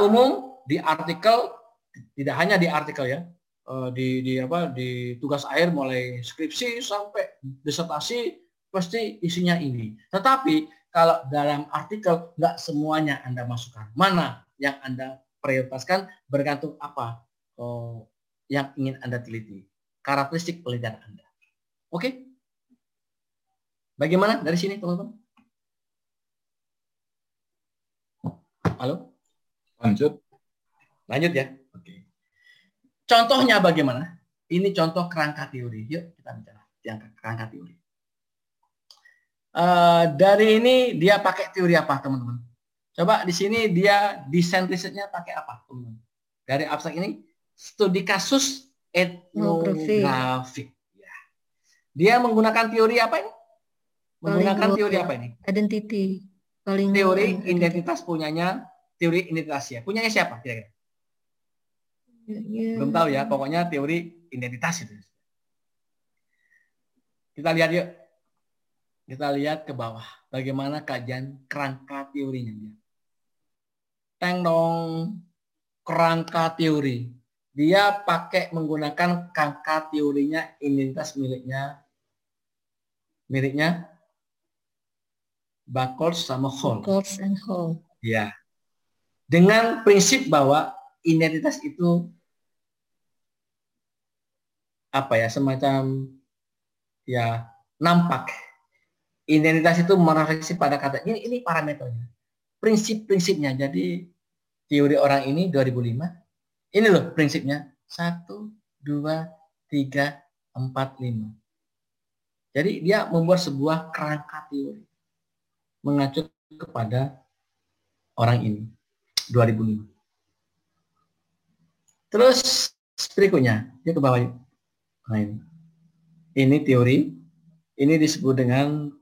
Secara umum di artikel, tidak hanya di artikel ya, di tugas akhir mulai skripsi sampai disertasi pasti isinya ini. Tetapi kalau dalam artikel nggak semuanya Anda masukkan. Mana yang Anda prioritaskan bergantung apa yang ingin Anda teliti. Karakteristik penelitian Anda. Oke? Bagaimana dari sini teman-teman? Halo? Lanjut ya. Oke. Contohnya bagaimana? Ini contoh kerangka teori. Yuk kita bicara yang kerangka teori. Dari ini dia pakai teori apa teman-teman? Coba di sini dia desain risetnya pakai apa teman-teman? Dari abstrak ini studi kasus etnografik. Ya. Dia menggunakan teori apa ini? Menggunakan teori apa ini? Identity. Teori identitas punyanya, teori identitas ya. Punyanya siapa kira-kira? Belum tahu ya, pokoknya teori identitas itu. Kita lihat yuk. Kita lihat ke bawah. Bagaimana kajian kerangka teorinya dia. Teng dong. Kerangka teori. Dia pakai menggunakan kerangka teorinya identitas miliknya Buchholz sama Hall. Buchholz and Hall. Ya. Dengan prinsip bahwa identitas itu apa ya, semacam ya nampak. Identitas itu merefleksi pada kata ini parameternya. Prinsip-prinsipnya. Jadi teori orang ini 2005. Ini loh prinsipnya. 1, 2, 3, 4, 5. Jadi dia membuat sebuah kerangka teori. Mengacu kepada orang ini. 2005. Terus berikutnya. Dia ke bawah. Nah ini. Ini teori. Ini disebut dengan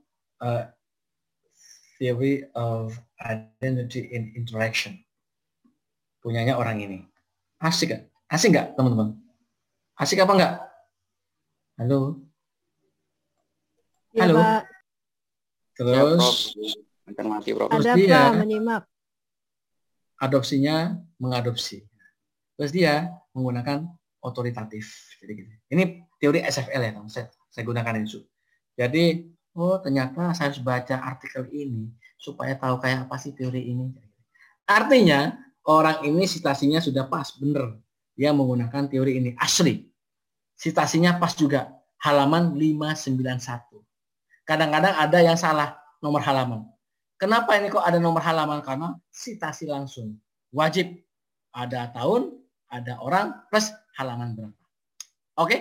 theory of identity in interaction. Punyanya orang ini. Asik gak? Asik gak teman-teman? Asik apa enggak? Halo? Ya, halo? Pak. Terus ya, ada Pak, menyimak. Adopsinya mengadopsi. Terus dia menggunakan otoritatif. Jadi gitu. Ini teori SFL ya, teman. Saya gunakan itu. Jadi, ternyata saya harus baca artikel ini supaya tahu kayak apa sih teori ini. Artinya, orang ini citasinya sudah pas, bener. Dia menggunakan teori ini, asli. Citasinya pas juga, halaman 591. Kadang-kadang ada yang salah nomor halaman. Kenapa ini kok ada nomor halaman? Karena citasi langsung. Wajib ada tahun, ada orang, plus halaman berapa. Oke?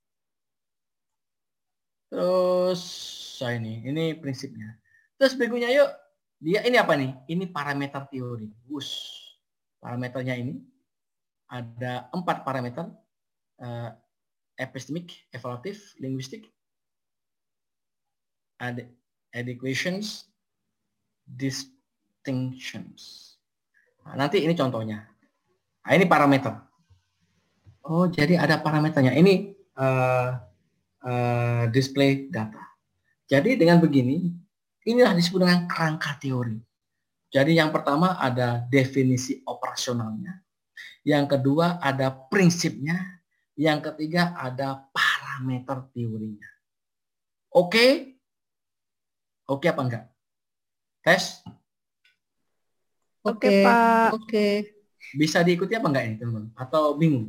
Terus ini prinsipnya. Terus berikutnya yuk, dia ini apa nih? Ini parameter teori. Parameternya ini ada 4 parameter: epistemik, evaluatif, linguistik, adequations, distinctions. Nah, nanti ini contohnya. Nah, ini parameter. Oh, jadi ada parameternya. Ini display data. Jadi dengan begini, inilah disebut dengan kerangka teori. Jadi yang pertama ada definisi operasionalnya. Yang kedua ada prinsipnya. Yang ketiga ada parameter teorinya. Oke? Oke apa enggak? Tes? Oke, Pak. Oke. Bisa diikuti apa enggak ini, teman-teman? Atau bingung?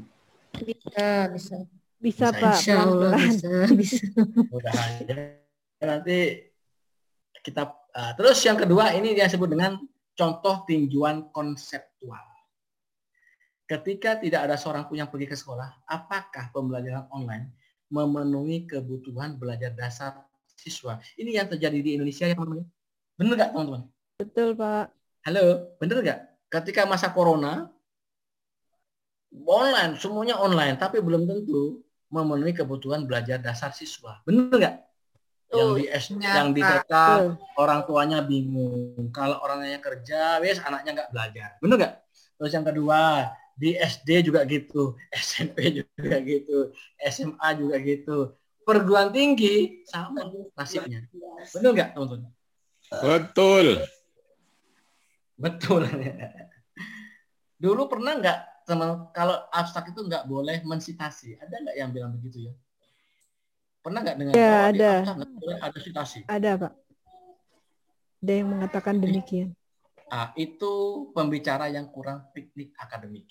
Bisa Pak. Bisa. Mudah-mudahan nanti kita terus yang kedua ini dia sebut dengan contoh tinjauan konseptual. Ketika tidak ada seorang pun yang pergi ke sekolah, apakah pembelajaran online memenuhi kebutuhan belajar dasar siswa? Ini yang terjadi di Indonesia ya teman-teman. Benar nggak teman-teman? Betul Pak. Halo, benar nggak? Ketika masa corona online, semuanya online, tapi belum tentu memenuhi kebutuhan belajar dasar siswa. Benar nggak? Yang di TK orang tuanya bingung. Kalau orangnya kerja, anaknya nggak belajar. Benar nggak? Terus yang kedua, di SD juga gitu, SMP juga gitu, SMA juga gitu. Perguruan tinggi sama nasibnya. Benar nggak teman-teman? Betul. Betul. Dulu pernah nggak teman kalau abstrak itu nggak boleh mensitasi? Ada nggak yang bilang begitu ya? Pernah nggak dengar? Ya, Oh, di ada. abstrak nggak boleh ada sitasi. Ada, Pak. Ada yang mengatakan demikian. Itu pembicara yang kurang piknik akademik.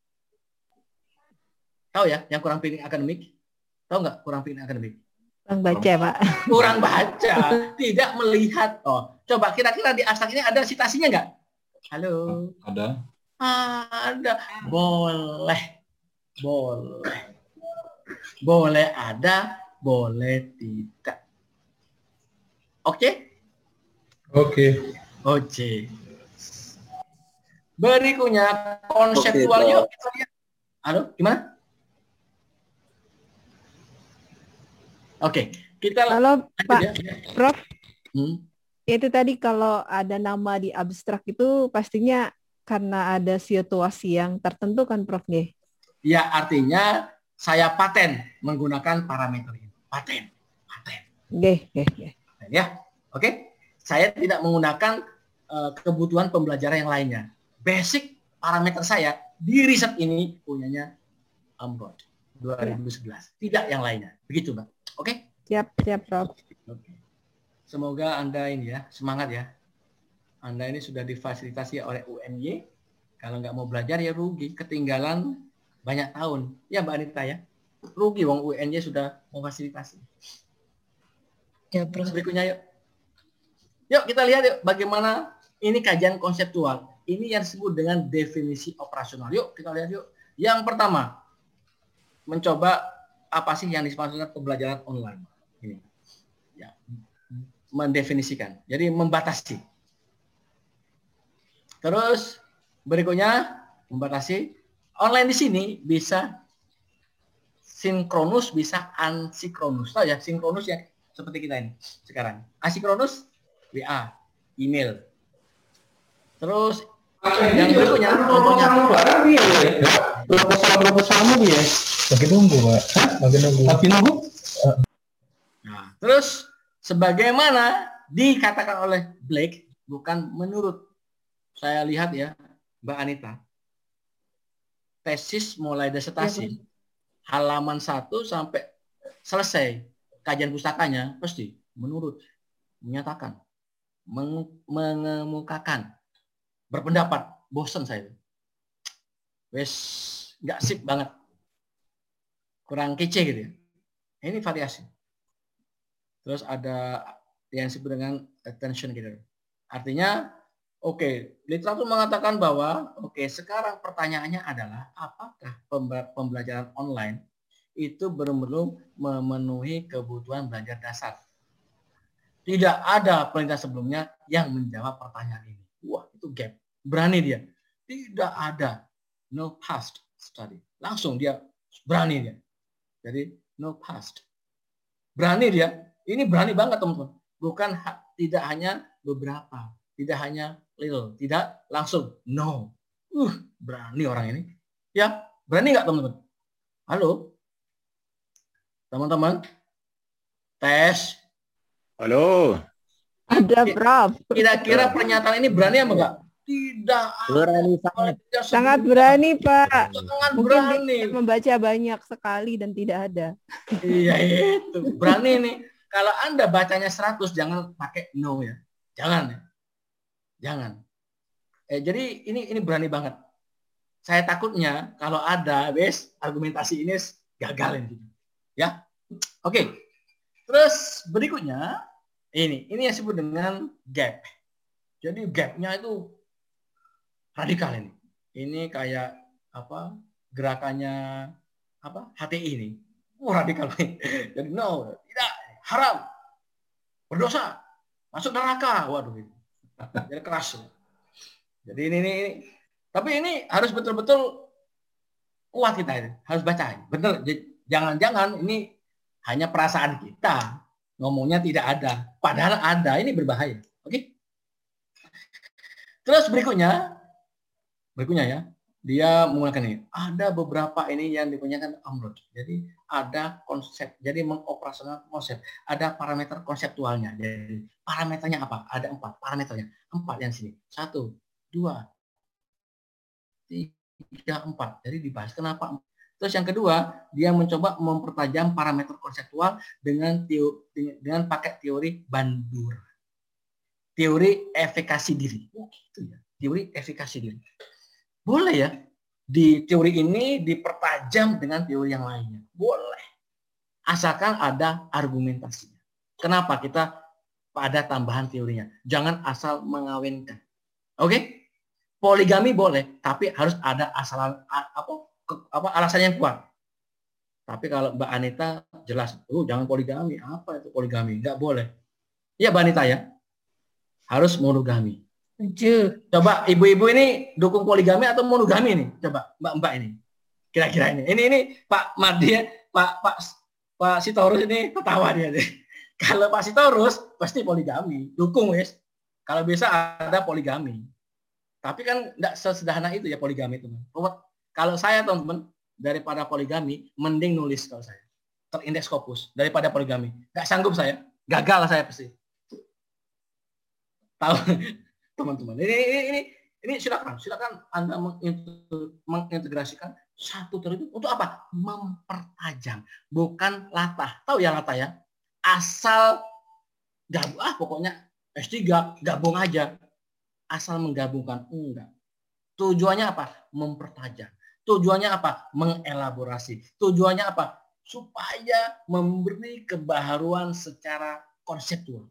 Tahu ya, yang kurang piknik akademik? Tahu nggak kurang piknik akademik? Kurang baca, Pak. Kurang baca, tidak melihat. Oh, coba kira-kira di abstrak ini ada sitasinya nggak? Halo. Ada. Ada. Boleh. Boleh. Boleh ada, boleh tidak. Oke? Oke. Oke. Berikutnya konseptual. Yuk kita lihat. Halo, gimana? Oke, kita Kalau Pak ya. Prof, itu tadi kalau ada nama di abstrak itu pastinya karena ada situasi yang tertentu kan, Prof? Nggih? Ya, artinya saya paten menggunakan parameter ini. Paten. Nggih. Ya, oke. Saya tidak menggunakan kebutuhan pembelajaran yang lainnya. Basic parameter saya di riset ini punyanya Amrod 2011. Tidak yang lainnya. Begitu, Mbak. Oke? Siap, Prof. Oke. Semoga Anda ini ya, semangat ya. Anda ini sudah difasilitasi oleh UNY. Kalau nggak mau belajar ya rugi, ketinggalan banyak tahun. Ya Mbak Anita ya. Rugi wong UNY sudah memfasilitasi. Ya, Prof. Berikutnya yuk. Yuk kita lihat yuk bagaimana ini kajian konseptual. Ini yang disebut dengan definisi operasional. Yuk kita lihat yuk. Yang pertama, mencoba apa sih yang dimaksudkan pembelajaran online. Ini. Ya, mendefinisikan. Jadi membatasi. Terus berikutnya membatasi online di sini bisa sinkronus, bisa ansinkronus. Tahu ya, sinkronus ya seperti kita ini sekarang. Asinkronus WA, email. Terus yang berikutnya contohnya proposal ya. Lagi nunggu, Pak. Tapi nunggu. Nah, terus sebagaimana dikatakan oleh Blake, bukan menurut saya lihat ya, Mbak Anita. Tesis mulai disertasi halaman 1 sampai selesai kajian pustakanya pasti menurut, menyatakan, mengemukakan, berpendapat, bosan saya. Wes nggak sip banget. Kurang kece gitu ya. Ini variasi. Terus ada yang disebut dengan attention gitu. Artinya, oke, literatur mengatakan bahwa, sekarang pertanyaannya adalah apakah pembelajaran online itu benar-benar memenuhi kebutuhan belajar dasar. Tidak ada penelitian sebelumnya yang menjawab pertanyaan ini. Wah, itu gap. Berani dia. Tidak ada. No past study. Langsung dia berani dia. Jadi no past. Berani dia. Ini berani banget teman-teman. Bukan tidak hanya beberapa. Tidak hanya little. Tidak langsung. No. Berani orang ini. Ya, berani nggak teman-teman? Halo? Teman-teman? Tes. Halo. Ada, Prof. Kira-kira pernyataan ini berani apa enggak? Tidak. Berani sangat. Sangat berani, Pak. Sangat Mungkin berani. dia membaca banyak sekali dan tidak ada. Iya itu. Berani nih. Kalau Anda bacanya 100 jangan pakai no ya. Jangan ya. Jangan. Jadi ini berani banget. Saya takutnya kalau ada argumentasi ini gagal ini. Ya. Oke. Terus berikutnya ini yang disebut dengan gap. Jadi gapnya itu radikal ini. Ini kayak apa? Gerakannya apa? HTI ini. Radikal nih. Jadi no, tidak, haram. Berdosa. Masuk neraka. Waduh ini. Jadi keras. Jadi ini. Tapi ini harus betul-betul kuat kita ini. Harus baca. Bener. Jangan-jangan ini hanya perasaan kita. Ngomongnya tidak ada. Padahal ada. Ini berbahaya. Oke? Terus berikutnya ya, dia menggunakan ini. Ada beberapa ini yang dipunyakan Amrod. Jadi ada konsep, jadi mengoperasional konsep. Ada parameter konseptualnya. Jadi parameternya apa? Ada 4 parameternya. 4 yang sini. 1, 2, 3, 4. Jadi dibahas kenapa. Terus yang kedua, dia mencoba mempertajam parameter konseptual dengan pakai teori Bandura. Teori efikasi diri. Gitu ya. Teori efikasi diri. Boleh ya, di teori ini dipertajam dengan teori yang lainnya. Boleh. Asalkan ada argumentasinya. Kenapa kita ada tambahan teorinya? Jangan asal mengawinkan. Oke? Poligami boleh, tapi harus ada alasan yang kuat. Tapi kalau Mbak Anita jelas, jangan poligami. Apa itu poligami? Nggak boleh. Ya Mbak Anita ya, harus monogami. Coba ibu-ibu ini dukung poligami atau monogami nih? Coba Mbak ini. Kira-kira ini. Ini Pak Madi, Pak Sitorus ini ketawa dia. Kalau Pak Sitorus pasti poligami, dukung wes. Kalau bisa ada poligami. Tapi kan enggak sesederhana itu ya poligami, teman. Kalau saya teman-teman, daripada poligami mending nulis kalau saya. Terindeks Scopus daripada poligami. Enggak sanggup saya. Gagal saya pasti. Tahu teman-teman. Ini silakan Anda mengintegrasikan satu teori untuk apa? Mempertajam, bukan latah. Tahu ya latah ya? Asal gabung, pokoknya S3 gabung aja. Asal menggabungkan, enggak. Tujuannya apa? Mempertajam. Tujuannya apa? Mengelaborasi. Tujuannya apa? Supaya memberi kebaharuan secara konseptual.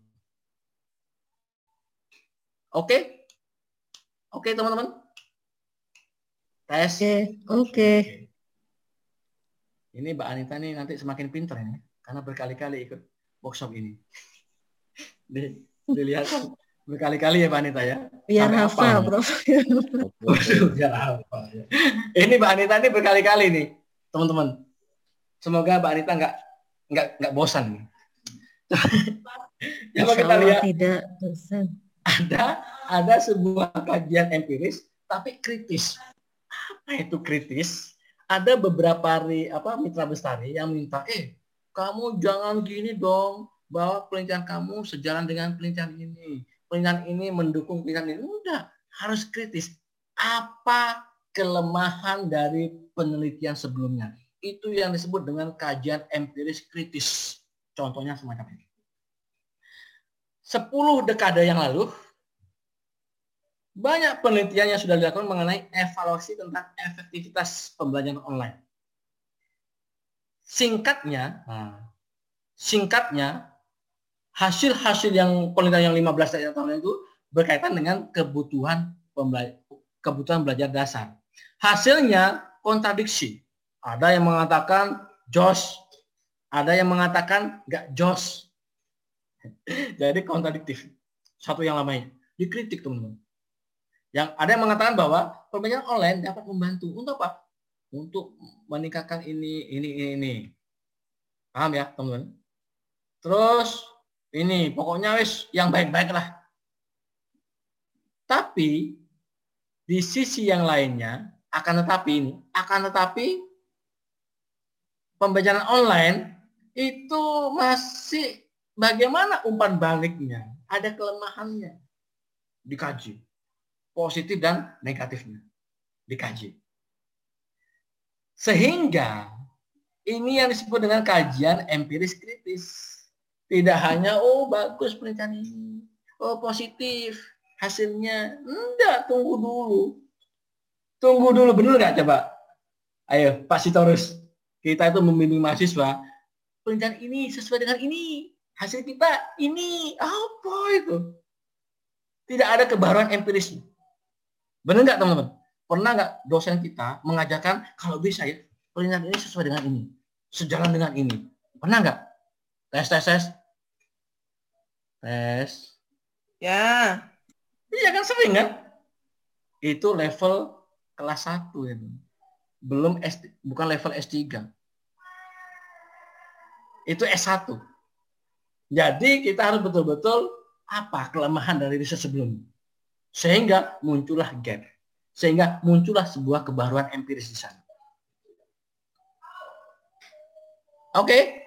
Oke? Oke, teman-teman? Tes. Oke. Ini Mbak Anita nih nanti semakin pintar ini, karena berkali-kali ikut workshop ini. Dilihat berkali-kali ya Mbak Anita ya. Biar hafal, Bro. Biar hafal. Ya. Ini Mbak Anita ini berkali-kali nih, teman-teman. Semoga Mbak Anita nggak bosan nih. Coba kita lihat. Tidak bosan. Ada sebuah kajian empiris tapi kritis. Apa itu kritis? Ada beberapa mitra bestari yang minta, kamu jangan gini dong, bahwa penelitian kamu sejalan dengan penelitian ini. Penelitian ini mendukung penelitian ini. Udah, harus kritis. Apa kelemahan dari penelitian sebelumnya? Itu yang disebut dengan kajian empiris kritis. Contohnya semacam ini. 10 dekade yang lalu, banyak penelitian yang sudah dilakukan mengenai evaluasi tentang efektivitas pembelajaran online. Singkatnya, hasil-hasil yang penelitian yang 15 tahun itu berkaitan dengan kebutuhan belajar dasar. Hasilnya kontradiksi. Ada yang mengatakan jos, ada yang mengatakan nggak jos. Jadi kontradiktif. Satu yang lamanya. Dikritik, teman-teman. Yang ada yang mengatakan bahwa pembelajaran online dapat membantu. Untuk apa? Untuk meningkatkan ini. Paham ya, teman-teman? Terus ini pokoknya wis yang baik-baik lah. Tapi di sisi yang lainnya akan tetapi pembelajaran online itu masih bagaimana umpan baliknya? Ada kelemahannya. Dikaji. Positif dan negatifnya dikaji. Sehingga ini yang disebut dengan kajian empiris kritis. Tidak hanya bagus penelitian ini, positif hasilnya. Enggak, tunggu dulu, benar nggak coba? Ayo Pak Sitorus, kita itu membimbing mahasiswa. Penelitian ini sesuai dengan ini, hasil kita ini apa itu? Tidak ada kebaruan empirisnya. Benar nggak teman-teman? Pernah nggak dosen kita mengajarkan kalau bisa ya penelitian ini sesuai dengan ini, sejalan dengan ini? Pernah nggak? Tes. Ya. Iya kan sering kan? Itu level kelas 1 ya. Belum bukan level S3. Itu S1. Jadi kita harus betul-betul apa kelemahan dari riset sebelumnya. Sehingga muncullah gap. Sehingga muncullah sebuah kebaruan empiris di sana. Oke.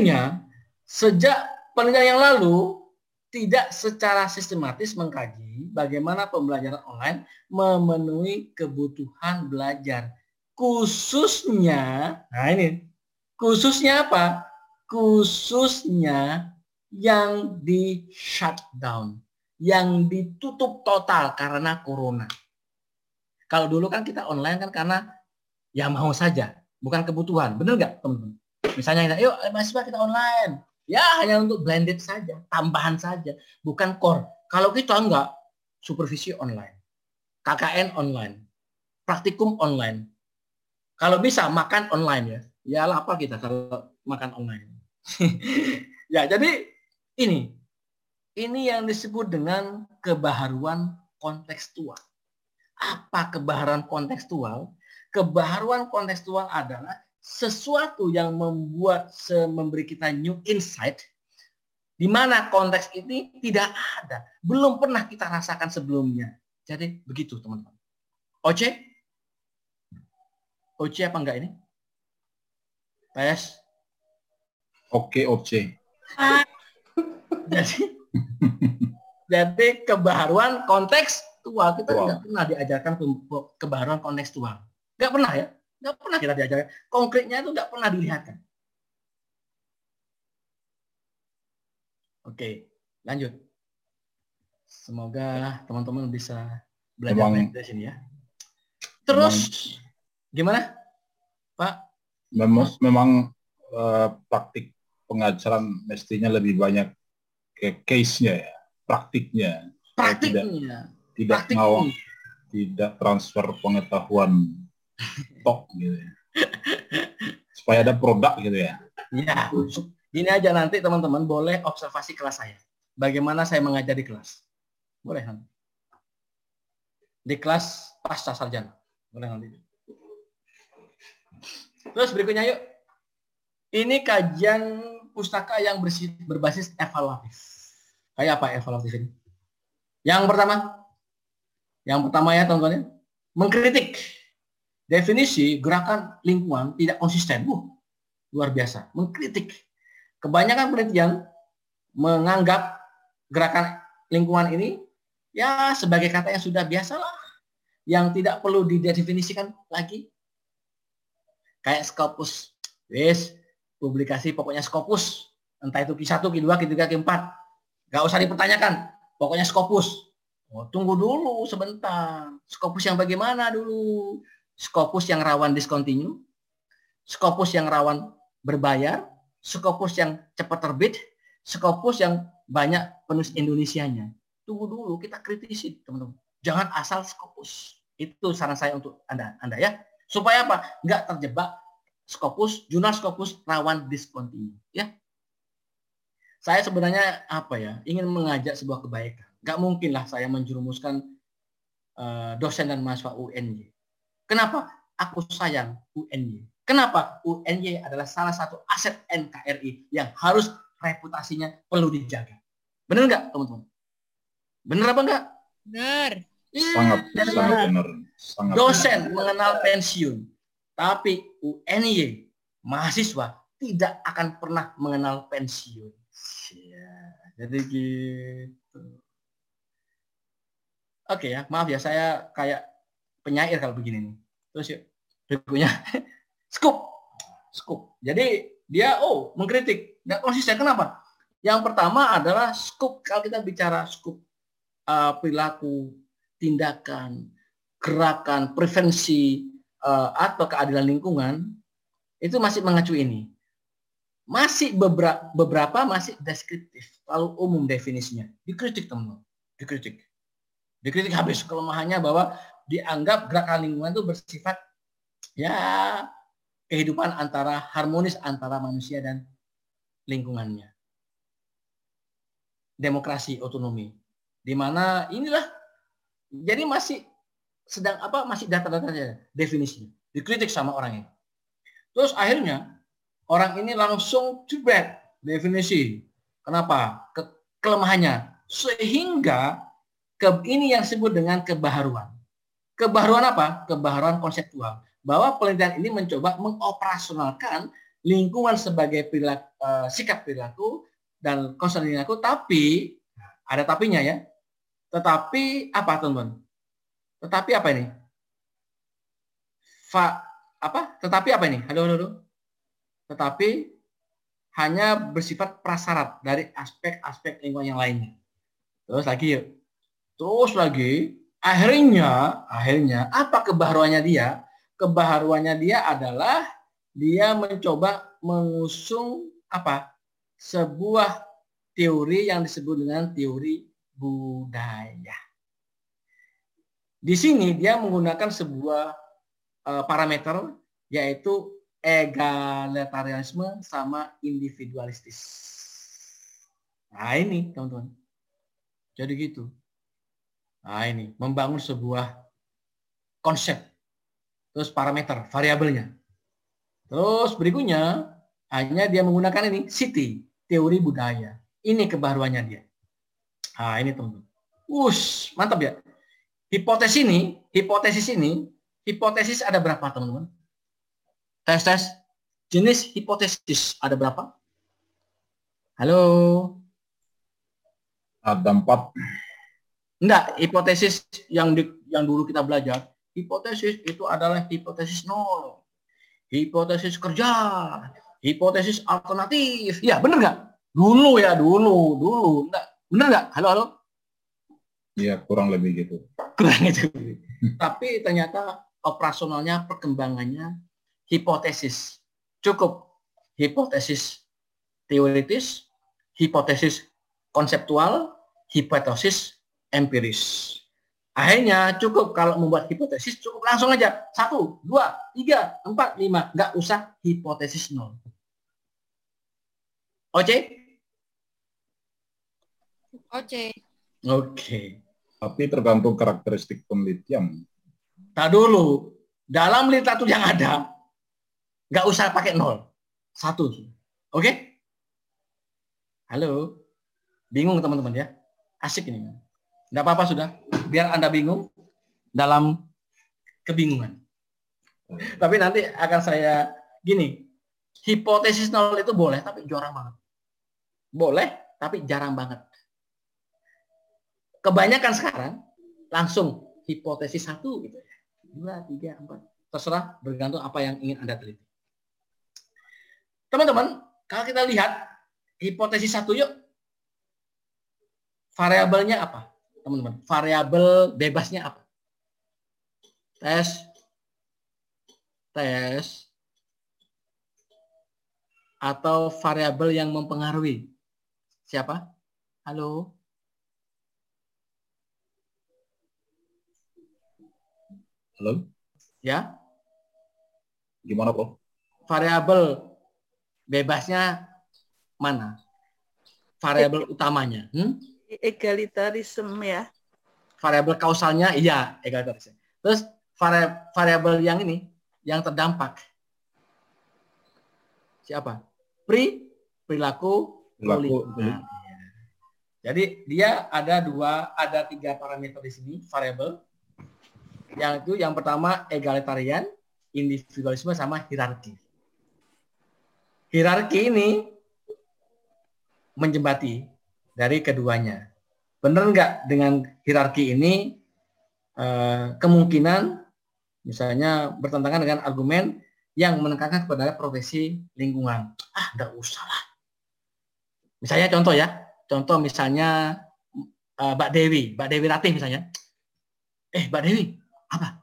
Akhirnya sejak penelitian yang lalu tidak secara sistematis mengkaji bagaimana pembelajaran online memenuhi kebutuhan belajar. Khususnya, nah ini, khususnya apa? Khususnya yang di shutdown, yang ditutup total karena corona. Kalau dulu kan kita online kan karena ya mau saja, bukan kebutuhan. Benar nggak, teman-teman? Misalnya kita, yuk mahasiswa kita online. Ya hanya untuk blended saja, tambahan saja, bukan core. Kalau kita enggak, supervisi online, KKN online, praktikum online. Kalau bisa makan online ya. Ya lapar kita kalau makan online. Ya, jadi ini yang disebut dengan kebaharuan kontekstual. Apa kebaharuan kontekstual? Kebaharuan kontekstual adalah sesuatu yang memberi kita new insight di mana konteks ini tidak ada, belum pernah kita rasakan sebelumnya. Jadi begitu teman-teman. Oce? Oce apa enggak ini? Tes? Oke, Oce. Jadi kebaharuan kontekstual kita tidak pernah diajarkan kebaharuan kontekstual. Nggak pernah ya. Nggak pernah kita diajarkan. Konkretnya itu nggak pernah dilihatkan. Oke, lanjut. Semoga teman-teman bisa belajar baik dari sini ya. Terus, gimana, Pak? Memang praktik pengajaran mestinya lebih banyak ke case-nya ya, praktiknya. Tidak transfer pengetahuan tok gitu ya. Supaya ada produk gitu ya. Ya, gini aja nanti teman-teman boleh observasi kelas saya. Bagaimana saya mengajar di kelas. Boleh nanti. Di kelas pasca sarjana. Boleh nanti. Terus berikutnya yuk. Ini kajian pustaka yang berbasis evaluatif. Kayak apa evaluatif ini? Yang pertama ya teman-teman ya. Mengkritik. Definisi gerakan lingkungan tidak konsisten. Luar biasa. Mengkritik. Kebanyakan penelitian menganggap gerakan lingkungan ini ya sebagai kata yang sudah biasalah. Yang tidak perlu didefinisikan lagi. Kayak Scopus. Publikasi pokoknya Scopus. Entah itu Q1, Q2, Q3, Q4. Gak usah dipertanyakan. Pokoknya Scopus. Tunggu dulu sebentar. Scopus yang bagaimana dulu? Scopus yang rawan discontinue. Scopus yang rawan berbayar. Scopus yang cepat terbit. Scopus yang banyak penulis Indonesianya. Tunggu dulu, kita kritisi teman-teman. Jangan asal Scopus. Itu saran saya untuk Anda ya. Supaya apa? Nggak terjebak Scopus, jurnal Scopus rawan discontinue. Ya. Saya sebenarnya ingin mengajak sebuah kebaikan. Nggak mungkinlah saya menjerumuskan dosen dan mahasiswa UNY. Kenapa? Aku sayang UNY. Kenapa? UNY adalah salah satu aset NKRI yang harus reputasinya perlu dijaga. Benar nggak, teman-teman? Benar apa enggak? Benar. Sangat benar. Dosen mengenal pensiun, tapi UNY mahasiswa tidak akan pernah mengenal pensiun. Jadi gitu. Oke ya, maaf ya saya kayak penyair kalau begini nih. Terus yuk, berikutnya scoop. Jadi dia mengkritik, nggak konsisten. Kenapa? Yang pertama adalah scoop. Kalau kita bicara scoop perilaku, tindakan, gerakan, prevensi atau keadilan lingkungan itu masih mengacu ini. Masih beberapa masih deskriptif, lalu umum definisinya. Dikritik teman-teman, dikritik habis kelemahannya bahwa dianggap gerakan lingkungan itu bersifat ya kehidupan harmonis antara manusia dan lingkungannya. Demokrasi, otonomi. Di mana inilah jadi masih data-data saja definisinya. Dikritik sama orang ini. Terus akhirnya orang ini langsung jebret definisi. Kenapa? Kelemahannya. Sehingga ini yang disebut dengan kebaharuan. Kebaharuan apa? Kebaharuan konseptual. Bahwa penelitian ini mencoba mengoperasionalkan lingkungan sebagai sikap perilaku dan konsep perilaku, tapi ada tapinya ya. Tetapi apa, teman-teman? Tetapi apa ini? Tetapi apa ini? Halo. Tetapi hanya bersifat prasyarat dari aspek-aspek lingkungan yang lainnya. Terus lagi yuk. Terus lagi, akhirnya apa kebaharuannya dia? Kebaharuannya dia adalah dia mencoba mengusung apa? Sebuah teori yang disebut dengan teori budaya. Di sini dia menggunakan sebuah parameter yaitu egalitarianisme sama individualistis. Nah ini teman-teman. Jadi gitu. Nah ini membangun sebuah konsep. Terus parameter, variabelnya. Terus berikutnya hanya dia menggunakan ini city, teori budaya. Ini kebaruannya dia. Nah ini teman-teman. Mantap ya. Hipotesis ada berapa teman-teman? Tes. Jenis hipotesis ada berapa? Halo? Ada 4. Enggak, hipotesis yang dulu kita belajar. Hipotesis itu adalah hipotesis nol. Hipotesis kerja. Hipotesis alternatif. Ya, bener nggak? Dulu. Enggak. Bener nggak? Halo? Ya, kurang lebih gitu. Tapi ternyata operasionalnya, perkembangannya hipotesis. Cukup hipotesis teoritis, hipotesis konseptual, hipotesis empiris. Akhirnya cukup kalau membuat hipotesis, cukup langsung aja. 1, 2, 3, 4, 5. Nggak usah hipotesis nol. Oke? Oke. Tapi tergantung karakteristik penelitian. Tak dulu. Dalam literatur yang ada, nggak usah pakai nol. 1. Oke? Halo? Bingung teman-teman ya? Asik ini. Nggak apa-apa sudah. Biar Anda bingung dalam kebingungan. Tapi nanti akan saya gini. Hipotesis nol itu boleh, tapi jarang banget. Boleh, tapi jarang banget. Kebanyakan sekarang langsung hipotesis 1 gitu ya. 2, 3, 4. Terserah, bergantung apa yang ingin Anda teliti. Teman-teman, kalau kita lihat hipotesis 1 yuk. Variabelnya apa? Teman-teman, variabel bebasnya apa? Tes. Atau variabel yang mempengaruhi. Siapa? Halo? Halo? Ya? Gimana, Bro? Variabel bebasnya mana? Variabel utamanya? Egalitarisme ya. Variabel kausalnya iya egalitarisme. Terus variabel yang ini yang terdampak siapa? Perilaku lingkungan. Jadi dia ada 3 parameter di sini variabel. Yang pertama egalitarian, individualisme sama hierarki. Hierarki ini menjembati dari keduanya. Benar nggak dengan hierarki ini kemungkinan misalnya bertentangan dengan argumen yang menekankan kepada profesi lingkungan. Nggak usah lah. Misalnya contoh misalnya Mbak Dewi Ratih misalnya. Mbak Dewi, apa?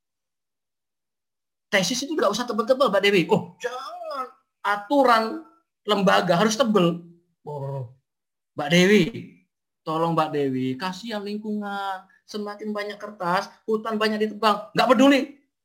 Tesis itu nggak usah tebel-tebel Mbak Dewi. Jangan. Aturan lembaga harus tebel. Mbak Dewi, tolong Mbak Dewi, kasihan lingkungan. Semakin banyak kertas, hutan banyak ditebang. Nggak peduli.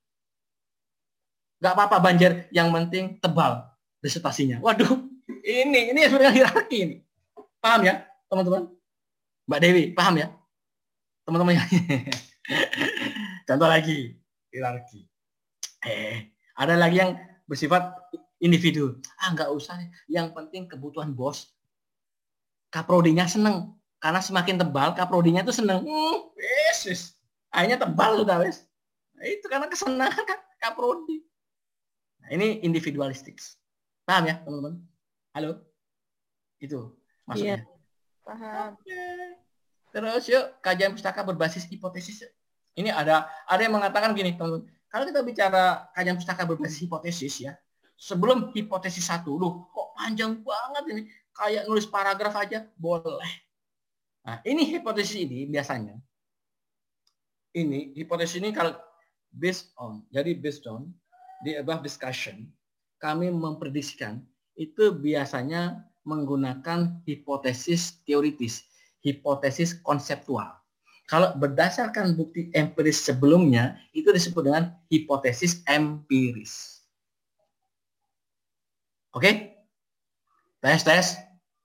Nggak apa-apa banjir, yang penting tebal disertasinya. Waduh, ini sebenarnya hierarki ini. Paham ya, teman-teman? Mbak Dewi, paham ya? Teman-teman. Contoh lagi, hierarki. Ada lagi yang bersifat individu. Nggak usah. Yang penting kebutuhan bos. Kaprodinya seneng. Karena semakin tebal, kaprodinya itu seneng. Yes. Akhirnya tebal sudah, wes. Nah, itu karena kesenangan kaprodi. Nah, ini individualistik. Paham ya, teman-teman? Halo? Itu maksudnya. Iya, paham. Terus yuk kajian pustaka berbasis hipotesis. Ini ada yang mengatakan gini, teman-teman. Kalau kita bicara kajian pustaka berbasis hipotesis ya, sebelum hipotesis 1, loh kok panjang banget ini, kayak nulis paragraf aja boleh. Nah, ini hipotesis ini biasanya. Ini hipotesis ini kalau based on the above discussion, kami memprediksikan itu biasanya menggunakan hipotesis teoritis, hipotesis konseptual. Kalau berdasarkan bukti empiris sebelumnya, itu disebut dengan hipotesis empiris. Oke? Tes.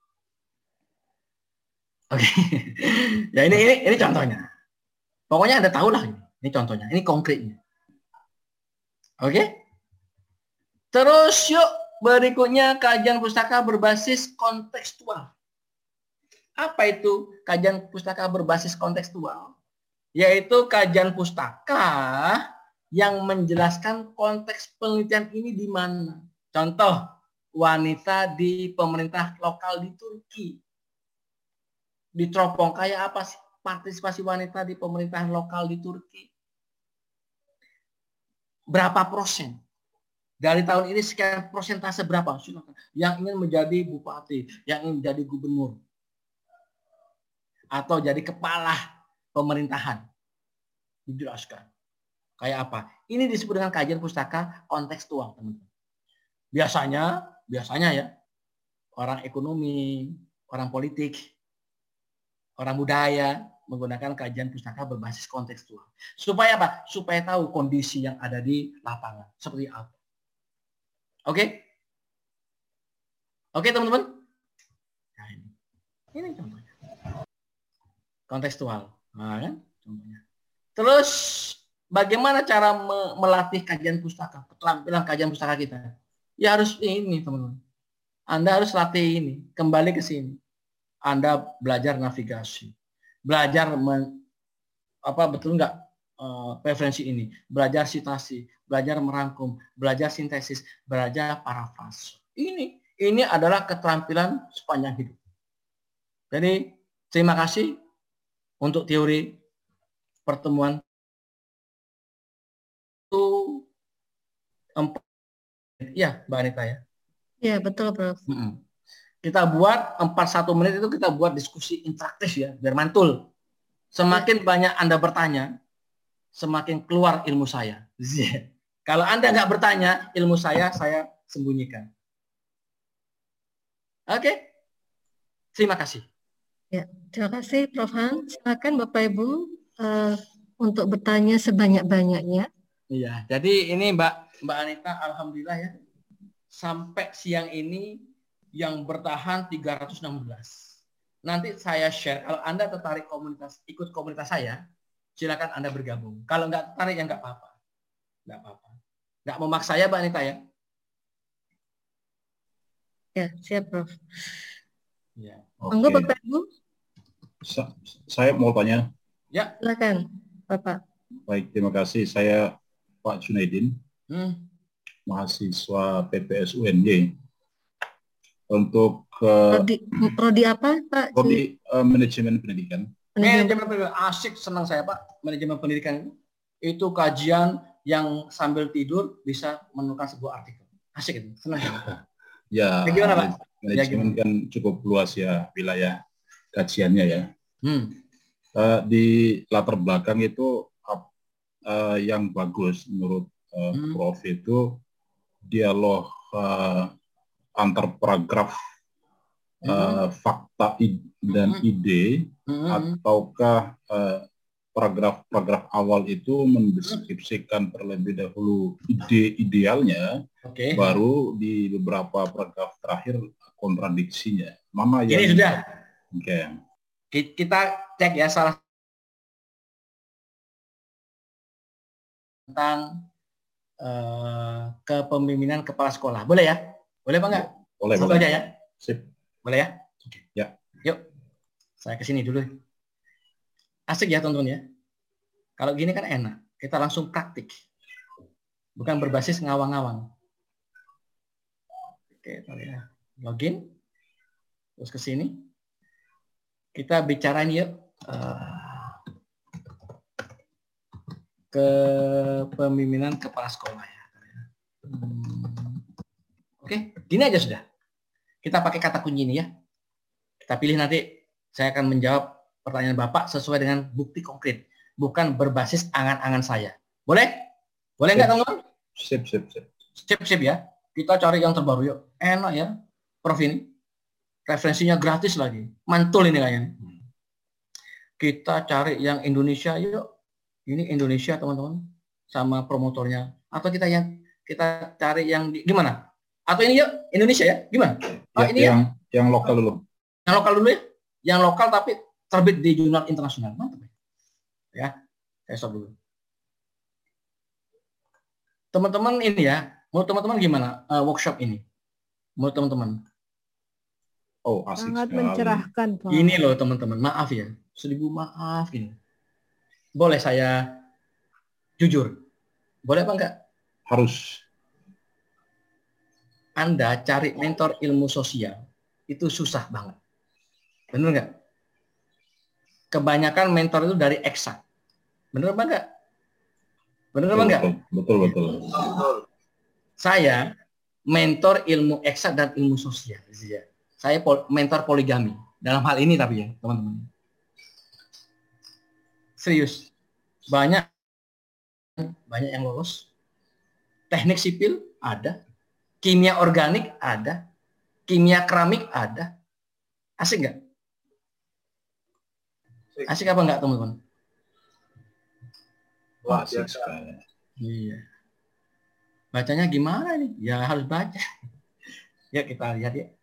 Oke. Ya ini contohnya. Pokoknya Anda tahu lah ini contohnya, ini konkretnya. Oke? Terus yuk berikutnya kajian pustaka berbasis kontekstual. Apa itu kajian pustaka berbasis kontekstual? Yaitu kajian pustaka yang menjelaskan konteks penelitian ini di mana. Contoh, wanita di pemerintah lokal di Turki. Diteropong kayak apa sih partisipasi wanita di pemerintahan lokal di Turki? Berapa persen? Dari tahun ini sekian persentase berapa? Yang ingin menjadi bupati, yang ingin menjadi gubernur, atau jadi kepala pemerintahan. Dijelaskan. Kayak apa? Ini disebut dengan kajian pustaka kontekstual, teman-teman. Biasanya ya, orang ekonomi, orang politik, orang budaya menggunakan kajian pustaka berbasis kontekstual. Supaya apa? Supaya tahu kondisi yang ada di lapangan. Seperti apa. Oke? Oke, teman-teman? Nah, ini contohnya. Kontekstual. Nah, kan? Contohnya. Terus, bagaimana cara melatih kajian pustaka? Keterampilan kajian pustaka kita? Ya harus ini, teman-teman. Anda harus latih ini. Kembali ke sini. Anda belajar navigasi. Belajar betul nggak preferensi ini, belajar citasi, belajar merangkum, belajar sintesis, belajar parafrase. Ini adalah keterampilan sepanjang hidup. Jadi terima kasih untuk teori pertemuan itu 4. Ya, Mbak Anita ya. Ya betul, Prof. Kita buat 41 menit itu kita buat diskusi interaktif ya, biar mantul. Semakin banyak Anda bertanya, semakin keluar ilmu saya. Kalau Anda nggak bertanya, ilmu saya sembunyikan. Oke. Terima kasih. Ya, terima kasih Prof. Han. Silakan Bapak Ibu untuk bertanya sebanyak-banyaknya. Iya, jadi ini Mbak Anita, alhamdulillah ya. Sampai siang ini yang bertahan 316. Nanti saya share, kalau Anda tertarik ikut komunitas saya, silakan Anda bergabung. Kalau nggak tertarik ya nggak apa-apa. Nggak apa-apa. Nggak memaksa ya Mbak Anita ya. Ya, siap Prof. Ya. Monggo Bapak Ibu. Saya mau tanya. Ya. Silakan Bapak. Baik, terima kasih. Saya Pak Junaidin, mahasiswa PPS UNY. Untuk prodi apa Pak? Prodi manajemen pendidikan. Manajemen pendidikan asik, senang saya Pak. Manajemen pendidikan itu kajian yang sambil tidur bisa menemukan sebuah artikel. Asik itu, senang ya. Gimana Pak? Manajemen kan cukup luas ya wilayah kajiannya ya. Di latar belakang itu yang bagus menurut Prof itu dialog antar paragraf fakta dan ide, ataukah paragraf awal itu mendeskripsikan terlebih dahulu ide idealnya, baru di beberapa paragraf terakhir kontradiksinya. Mana yang ini sudah? Kita cek ya salah tentang kepemimpinan kepala sekolah. Boleh ya? Boleh Pak nggak? Boleh. Satu aja ya? Sip. Boleh ya? Ya. Yuk, saya kesini dulu. Asik ya teman-teman ya. Kalau gini kan enak. Kita langsung praktik. Bukan berbasis ngawang-ngawang. Oke, ya. Login. Terus ke sini. Kita bicarain yuk Kepemimpinan kepala sekolah ya. Oke, gini aja sudah. Kita pakai kata kunci ini ya. Kita pilih nanti. Saya akan menjawab pertanyaan Bapak sesuai dengan bukti konkret, bukan berbasis angan-angan saya. Boleh? Boleh nggak teman-teman? Sip. Sip ya. Kita cari yang terbaru yuk. Enak ya, Prof ini. Referensinya gratis lagi. Mantul ini kayaknya. Kita cari yang Indonesia yuk. Ini Indonesia teman-teman, sama promotornya. Atau kita cari yang gimana? Atau ini yuk Indonesia ya? Gimana? Oh, ya, ini yang lokal dulu. Yang lokal dulu ya? Yang lokal tapi terbit di jurnal internasional. Mantap ya. Saya stop dulu. Teman-teman ini ya, menurut teman-teman gimana workshop ini? Menurut teman-teman? Oh, asik Sangat sekali. mencerahkan, Pak. Ini loh teman-teman, maaf ya. 1000 maaf ini. Boleh saya jujur? Boleh apa enggak? Harus. Anda cari mentor ilmu sosial itu susah banget. Bener nggak? Kebanyakan mentor itu dari eksak. Bener apa enggak? Bener apa enggak? Betul. Saya mentor ilmu eksak dan ilmu sosial. Saya mentor poligami. Dalam hal ini tapi ya, teman-teman. Serius. Banyak yang lolos. Teknik sipil ada. Kimia organik ada. Kimia keramik ada. Asik nggak? Asik apa enggak, teman-teman? Wah, asik sekali. Iya. Bacanya gimana nih? Ya harus baca. Ya kita lihat ya.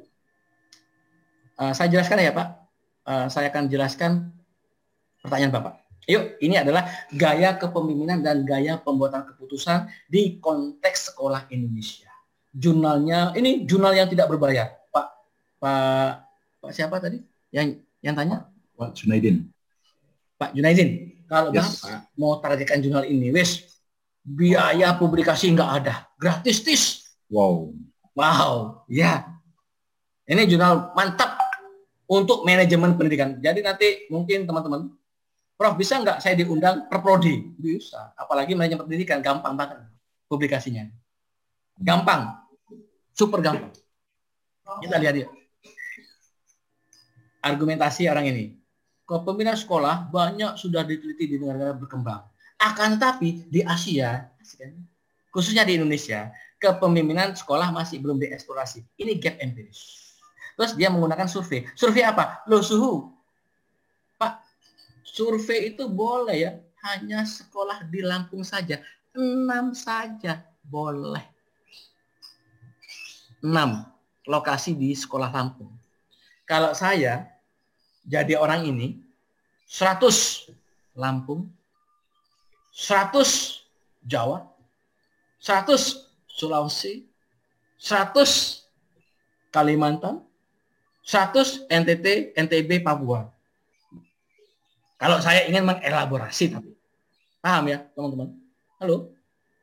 Saya jelaskan ya Pak. Saya akan jelaskan pertanyaan Bapak. Yuk, ini adalah gaya kepemimpinan dan gaya pembuatan keputusan di konteks sekolah Indonesia. Jurnalnya, ini jurnal yang tidak berbayar. Pak siapa tadi? Yang tanya? Pak Junaidin. Pak Junaidin. Kalau Bapak mau targetkan jurnal ini, biaya publikasi nggak ada. Gratis, tis. Wow, ya. Ini jurnal mantap untuk manajemen pendidikan. Jadi nanti mungkin teman-teman, Prof bisa nggak saya diundang per prodi? Bisa. Apalagi manajemen pendidikan, gampang banget publikasinya. Gampang. Super gampang. Kita lihat ya. Argumentasi orang ini. Kepemimpinan sekolah banyak sudah diteliti di negara-negara berkembang. Akan tetapi di Asia, khususnya di Indonesia, kepemimpinan sekolah masih belum dieksplorasi. Ini gap empiris. Terus dia menggunakan survei. Survei apa? Loh suhu. Pak, survei itu boleh ya. Hanya sekolah di Lampung saja. 6 saja boleh. 6 lokasi di sekolah Lampung. Kalau saya jadi orang ini 100 Lampung, 100 Jawa, 100 Sulawesi, 100 Kalimantan, 100 NTT, NTB, Papua. Kalau saya ingin mengelaborasi tapi. Paham ya, teman-teman? Halo?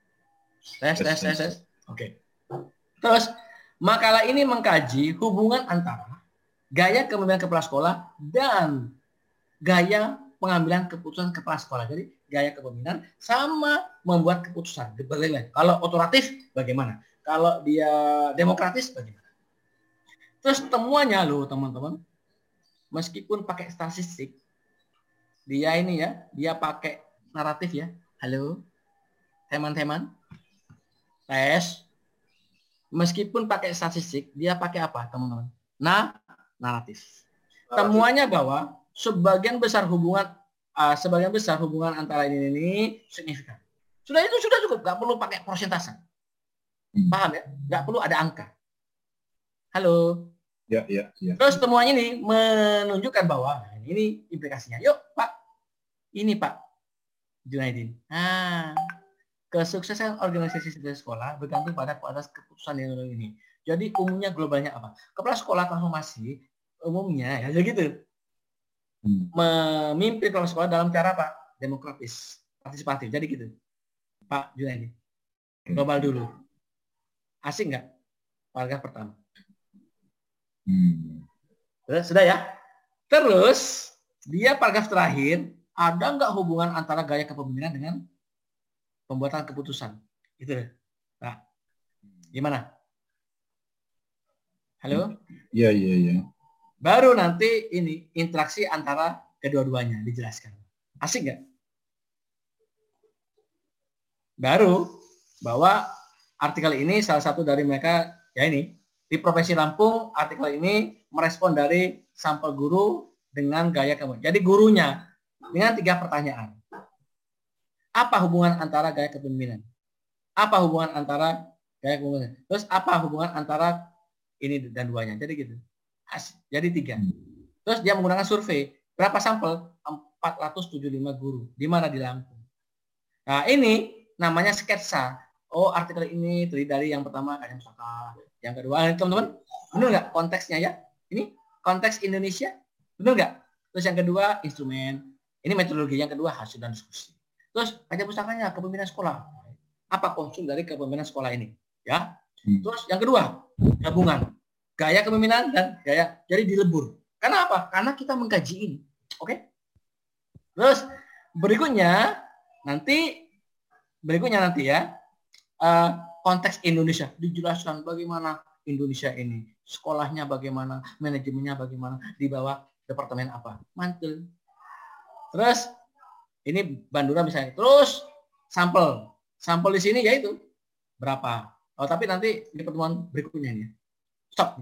Tes. Oke. Terus makalah ini mengkaji hubungan antara gaya kepemimpinan kepala sekolah dan gaya pengambilan keputusan kepala sekolah. Jadi gaya kepemimpinan sama membuat keputusan. Kalau otoratif bagaimana? Kalau dia demokratis bagaimana? Terus temuannya loh teman-teman, meskipun pakai statistik, dia ini ya, dia pakai naratif ya. Halo, teman-teman, tes. Meskipun pakai statistik, dia pakai apa teman-teman? Naratif. Temuannya bahwa sebagian besar hubungan antara ini signifikan. Sudah cukup, nggak perlu pakai persentase. Paham ya? Nggak perlu ada angka. Halo. Ya. Terus temuannya ini menunjukkan bahwa ini implikasinya. Yuk Pak, ini Pak Junaidin. Kesuksesan organisasi sekolah bergantung pada kualitas keputusan yang ini. Jadi umumnya globalnya apa? Kepala sekolah transformasi umumnya ya gitu. Memimpin kepala sekolah dalam cara apa? Demokratis, partisipatif. Jadi gitu. Pak Junaidin. Global dulu. Asik nggak? Paragraf pertama. Sudah ya. Terus dia paragraf terakhir, ada nggak hubungan antara gaya kepemimpinan dengan pembuatan keputusan? Itu. Nah, gimana? Halo? Iya, iya, iya. Baru nanti ini interaksi antara kedua-duanya dijelaskan. Asik nggak? Baru bahwa artikel ini salah satu dari mereka, ya ini, di Profesi Lampung, artikel ini merespon dari sampel guru dengan gaya kepemimpinan. Jadi gurunya dengan 3 pertanyaan. Apa hubungan antara gaya kepemimpinan? Apa hubungan antara gaya kepemimpinan? Terus apa hubungan antara ini dan duanya? Jadi gitu. Jadi 3. Terus dia menggunakan survei. Berapa sampel? 475 guru. Di mana? Di Lampung. Nah ini namanya sketsa. Oh artikel ini terdiri dari yang pertama kayak Pusaka. Yang kedua, teman-teman, benar nggak konteksnya ya? Ini konteks Indonesia, benar nggak? Terus yang kedua instrumen. Ini metodologi. Yang kedua hasil dan diskusi. Terus kaca pusakanya kepemimpinan sekolah. Apa konsul dari kepemimpinan sekolah ini? Ya. Terus yang kedua gabungan gaya kepemimpinan dan gaya. Jadi dilebur. Karena apa? Karena kita mengkaji ini. Oke? Terus berikutnya nanti ya konteks Indonesia dijelaskan bagaimana Indonesia ini, sekolahnya bagaimana, manajemennya bagaimana, di bawah departemen apa, mantul. Terus ini Bandura misalnya. Terus sampel di sini yaitu berapa? Oh tapi nanti di pertemuan berikutnya ini. Stop.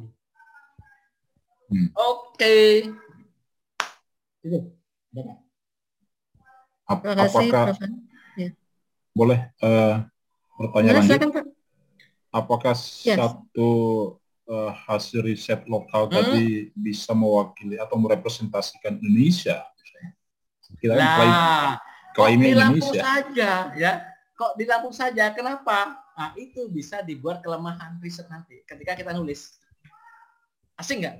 Oke. Itu. Terima kasih, Apakah Prof. Ya. boleh bertanya Boleh, lanjut? silakan, Pak. Apakah Yes. satu hasil riset lokal tadi bisa mewakili atau merepresentasikan Indonesia? Kita kan klaimnya di Lampung Indonesia. saja ya. Kok di Lampung saja? Kenapa? Nah, itu bisa dibuat kelemahan riset nanti ketika kita nulis. Asing nggak?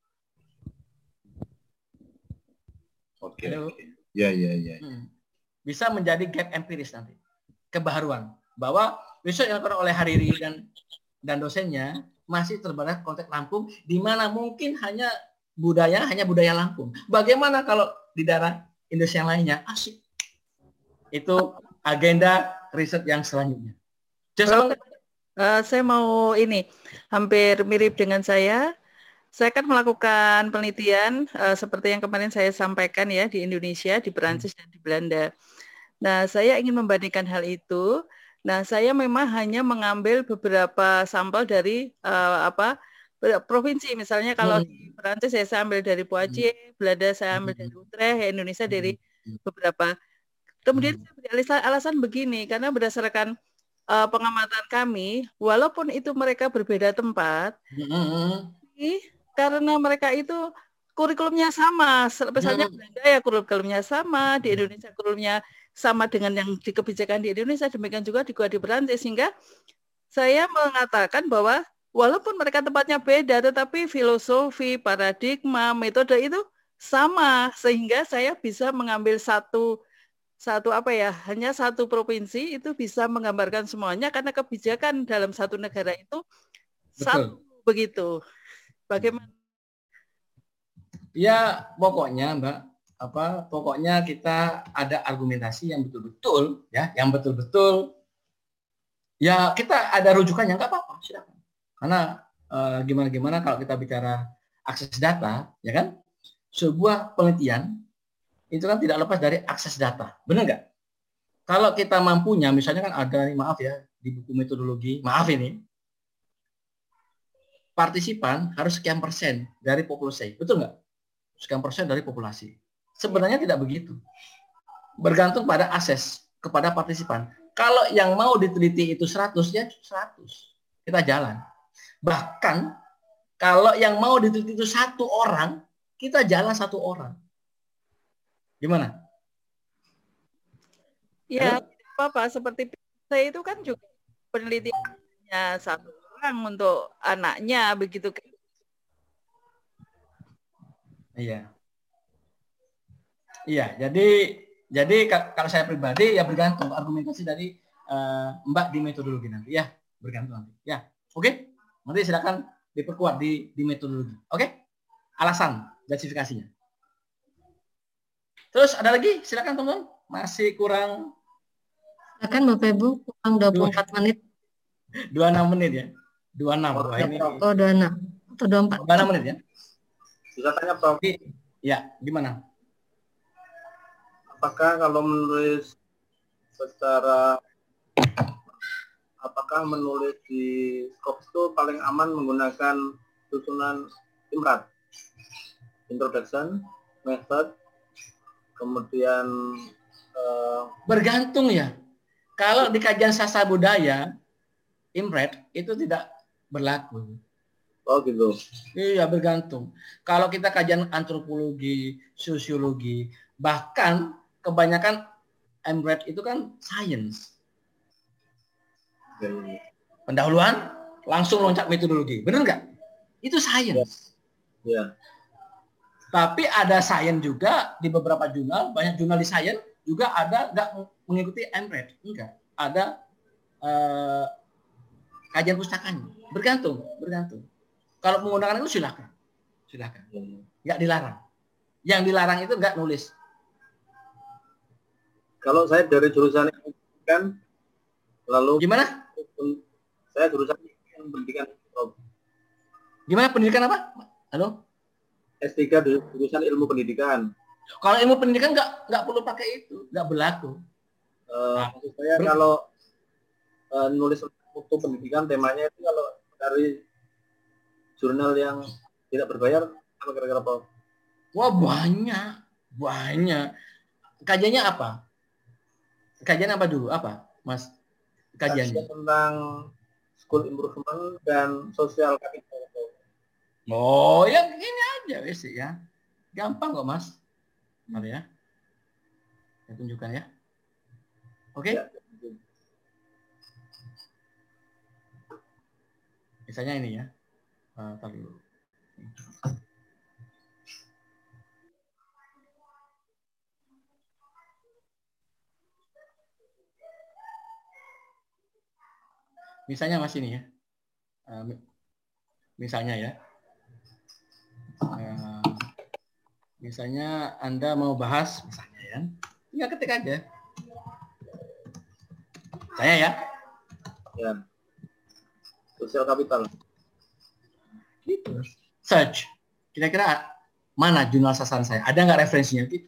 Oke. Ya. Bisa menjadi gap empiris nanti. Kebaharuan. Bahwa riset yang dilakukan oleh Hariri dan dosennya masih terbatas konteks Lampung, di mana mungkin hanya budaya Lampung. Bagaimana kalau di daerah Indonesia yang lainnya? Asik. Itu agenda riset yang selanjutnya. Saya mau ini hampir mirip dengan saya. Saya kan melakukan penelitian seperti yang kemarin saya sampaikan ya di Indonesia, di Perancis dan di Belanda. Nah, saya ingin membandingkan hal itu. Nah, saya memang hanya mengambil beberapa sampel dari provinsi. Misalnya kalau di Perancis saya ambil dari Poitiers, Belanda saya ambil dari Utrecht, Indonesia dari beberapa. Kemudian saya beri alasan begini, karena berdasarkan pengamatan kami, walaupun itu mereka berbeda tempat, karena mereka itu kurikulumnya sama, misalnya Belanda ya kurikulumnya sama, di Indonesia kurikulumnya sama dengan yang di kebijakan di Indonesia, demikian juga di Perancis, sehingga saya mengatakan bahwa walaupun mereka tempatnya beda, tetapi filosofi, paradigma, metode itu sama, sehingga saya bisa mengambil hanya satu provinsi itu bisa menggambarkan semuanya karena kebijakan dalam satu negara itu satu begitu. Bagaimana? Ya pokoknya Mbak, pokoknya kita ada argumentasi yang betul-betul ya, ya kita ada rujukannya, nggak apa-apa, silakan. Karena gimana kalau kita bicara akses data, ya kan, sebuah penelitian itu kan tidak lepas dari akses data, benar nggak? Kalau kita mampunya, misalnya kan ada, maaf ya, di buku metodologi, maaf ini, partisipan harus sekian persen dari populasi, betul nggak? Sekian persen dari populasi. Sebenarnya tidak begitu. Bergantung pada akses kepada partisipan. Kalau yang mau diteliti itu 100, ya 100. Kita jalan. Bahkan kalau yang mau diteliti itu 1 orang, kita jalan 1 orang. Gimana? Ya, apa-apa. Seperti saya itu kan juga penelitiannya 1 orang untuk anaknya, begitu kan? Iya, jadi kalau saya pribadi ya bergantung argumentasi dari Mbak di metodologi nanti ya, bergantung nanti. Ya, oke. Nanti silakan diperkuat di metodologi. Oke? Alasan justifikasinya. Terus ada lagi? Silakan teman-teman. Masih kurang Silakan Bapak Ibu, kurang 24 menit. 26 menit ya. 26. Wah, ini Oh, 26 atau 24. 26 menit ya. Bisa tanya Prof, Ya, gimana? apakah kalau menulis secara apakah menulis di Scopus itu paling aman menggunakan susunan IMRAD? Introduction, method, kemudian Bergantung ya. Kalau di kajian sastra budaya, IMRED itu tidak berlaku. oh gitu. Iya, bergantung. Kalau kita kajian antropologi, sosiologi, bahkan kebanyakan IMRED itu kan science. Pendahuluan, langsung loncat metodologi. Benar nggak? Itu science. Ya. Tapi ada science juga di beberapa jurnal, banyak jurnal di science juga ada nggak mengikuti IMRED. Enggak. Ada kajian pustakanya. Bergantung. Kalau menggunakan itu silakan. Nggak dilarang. Yang dilarang itu nggak nulis. Kalau saya dari jurusan kan, lalu Gimana? saya jurusan pendidikan. Gimana pendidikan apa? Halo? S3 jurusan ilmu pendidikan. Kalau ilmu pendidikan nggak perlu pakai itu, nggak berlaku. Maksud saya kalau nulis untuk pendidikan temanya itu kalau dari jurnal yang tidak berbayar apa kira-kira Prof? Wah, banyak. Kajiannya apa? Kajian apa dulu? Apa, Mas? Kajiannya tentang school improvement dan social capital. Oh, ya gini aja wes ya. Gampang kok, Mas. Bentar ya. Saya tunjukkan ya. Oke? Ya. Misalnya ini ya. Tar dulu. Misalnya Mas ini ya. Misalnya ya. Misalnya Anda mau bahas, misalnya ya. Tinggal ketik aja. Saya ya. Ya. Social capital. Gitu. Search. Kira-kira mana jurnal sasaran saya? Ada nggak referensinya gitu?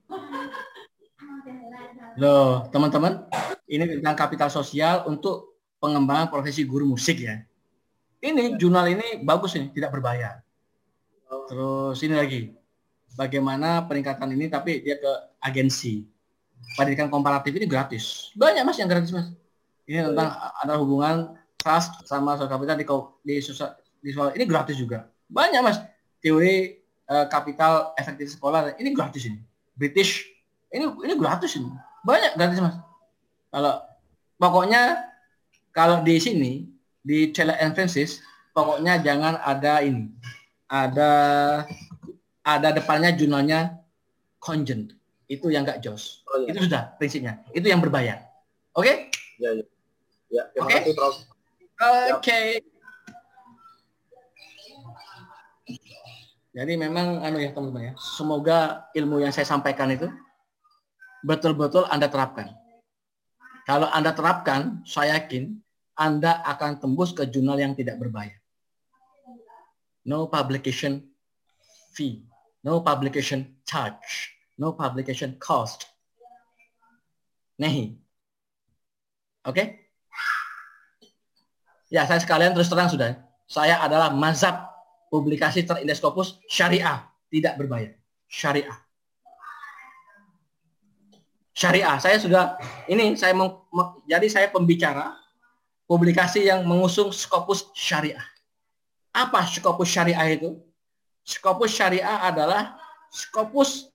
Loh, teman-teman, ini tentang kapital sosial untuk pengembangan profesi guru musik ya. Ini jurnal ini bagus nih, tidak berbayar. Terus ini lagi, bagaimana peningkatan ini tapi dia ke agensi. Pendidikan komparatif ini gratis. Banyak Mas yang gratis Mas. Ini tentang ada hubungan trust sama social capital di ini gratis juga. Banyak Mas. Teori kapital efektif sekolah ini gratis ini. British ini gratis ini. Banyak gratis Mas. Pokoknya kalau di sini di Taylor and Francis pokoknya jangan ada ini. Ada depannya jurnalnya conjunct. Itu yang enggak jos. Oh, iya. Itu sudah prinsipnya. Itu yang berbayar. Oke? Ya. Terima kasih, Prof. Oke. Jadi memang ya teman-teman ya. Semoga ilmu yang saya sampaikan itu betul-betul Anda terapkan. Kalau Anda terapkan, saya yakin Anda akan tembus ke jurnal yang tidak berbayar. No publication fee, no publication charge, no publication cost. Nahi. Oke? Ya, saya sekalian terus terang sudah. Saya adalah mazhab publikasi terindeks Scopus syariah, tidak berbayar. Syariah. Saya sudah jadi saya pembicara publikasi yang mengusung Scopus syariah. Apa Scopus syariah itu? Scopus syariah adalah Scopus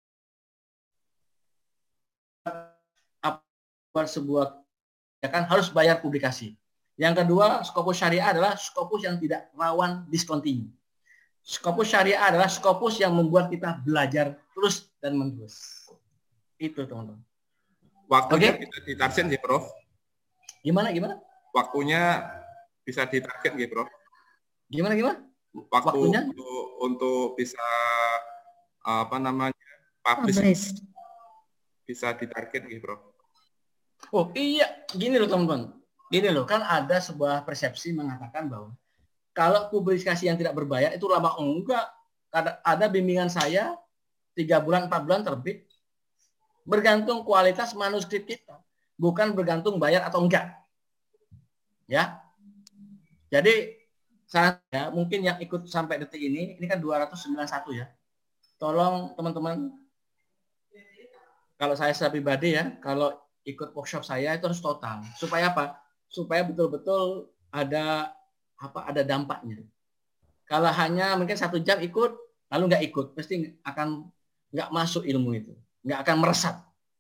sebuah ya kan harus bayar publikasi. Yang kedua, Scopus syariah adalah Scopus yang tidak rawan diskontinu. Scopus syariah adalah Scopus yang membuat kita belajar terus dan menerus. Itu teman-teman. Waktunya bisa ditarget sih, Prof. Gimana? Waktunya bisa ditarget gitu, Prof. Gimana? Waktunya untuk bisa publish bisa ditarget gitu, Prof. Oh iya, gini loh teman-teman. Gini loh, kan ada sebuah persepsi mengatakan bahwa kalau publikasi yang tidak berbayar itu lama. Enggak. Ada bimbingan saya 3 bulan, 4 bulan terbit. Bergantung kualitas manuskrip kita. Bukan bergantung bayar atau enggak. Ya. Jadi saya mungkin yang ikut sampai detik ini kan 291 ya. Tolong teman-teman, kalau saya secara pribadi ya, kalau ikut workshop saya itu harus total. Supaya apa? Supaya betul-betul ada dampaknya. Kalau hanya mungkin 1 jam ikut, lalu nggak ikut, pasti akan nggak masuk ilmu itu, nggak akan meresap.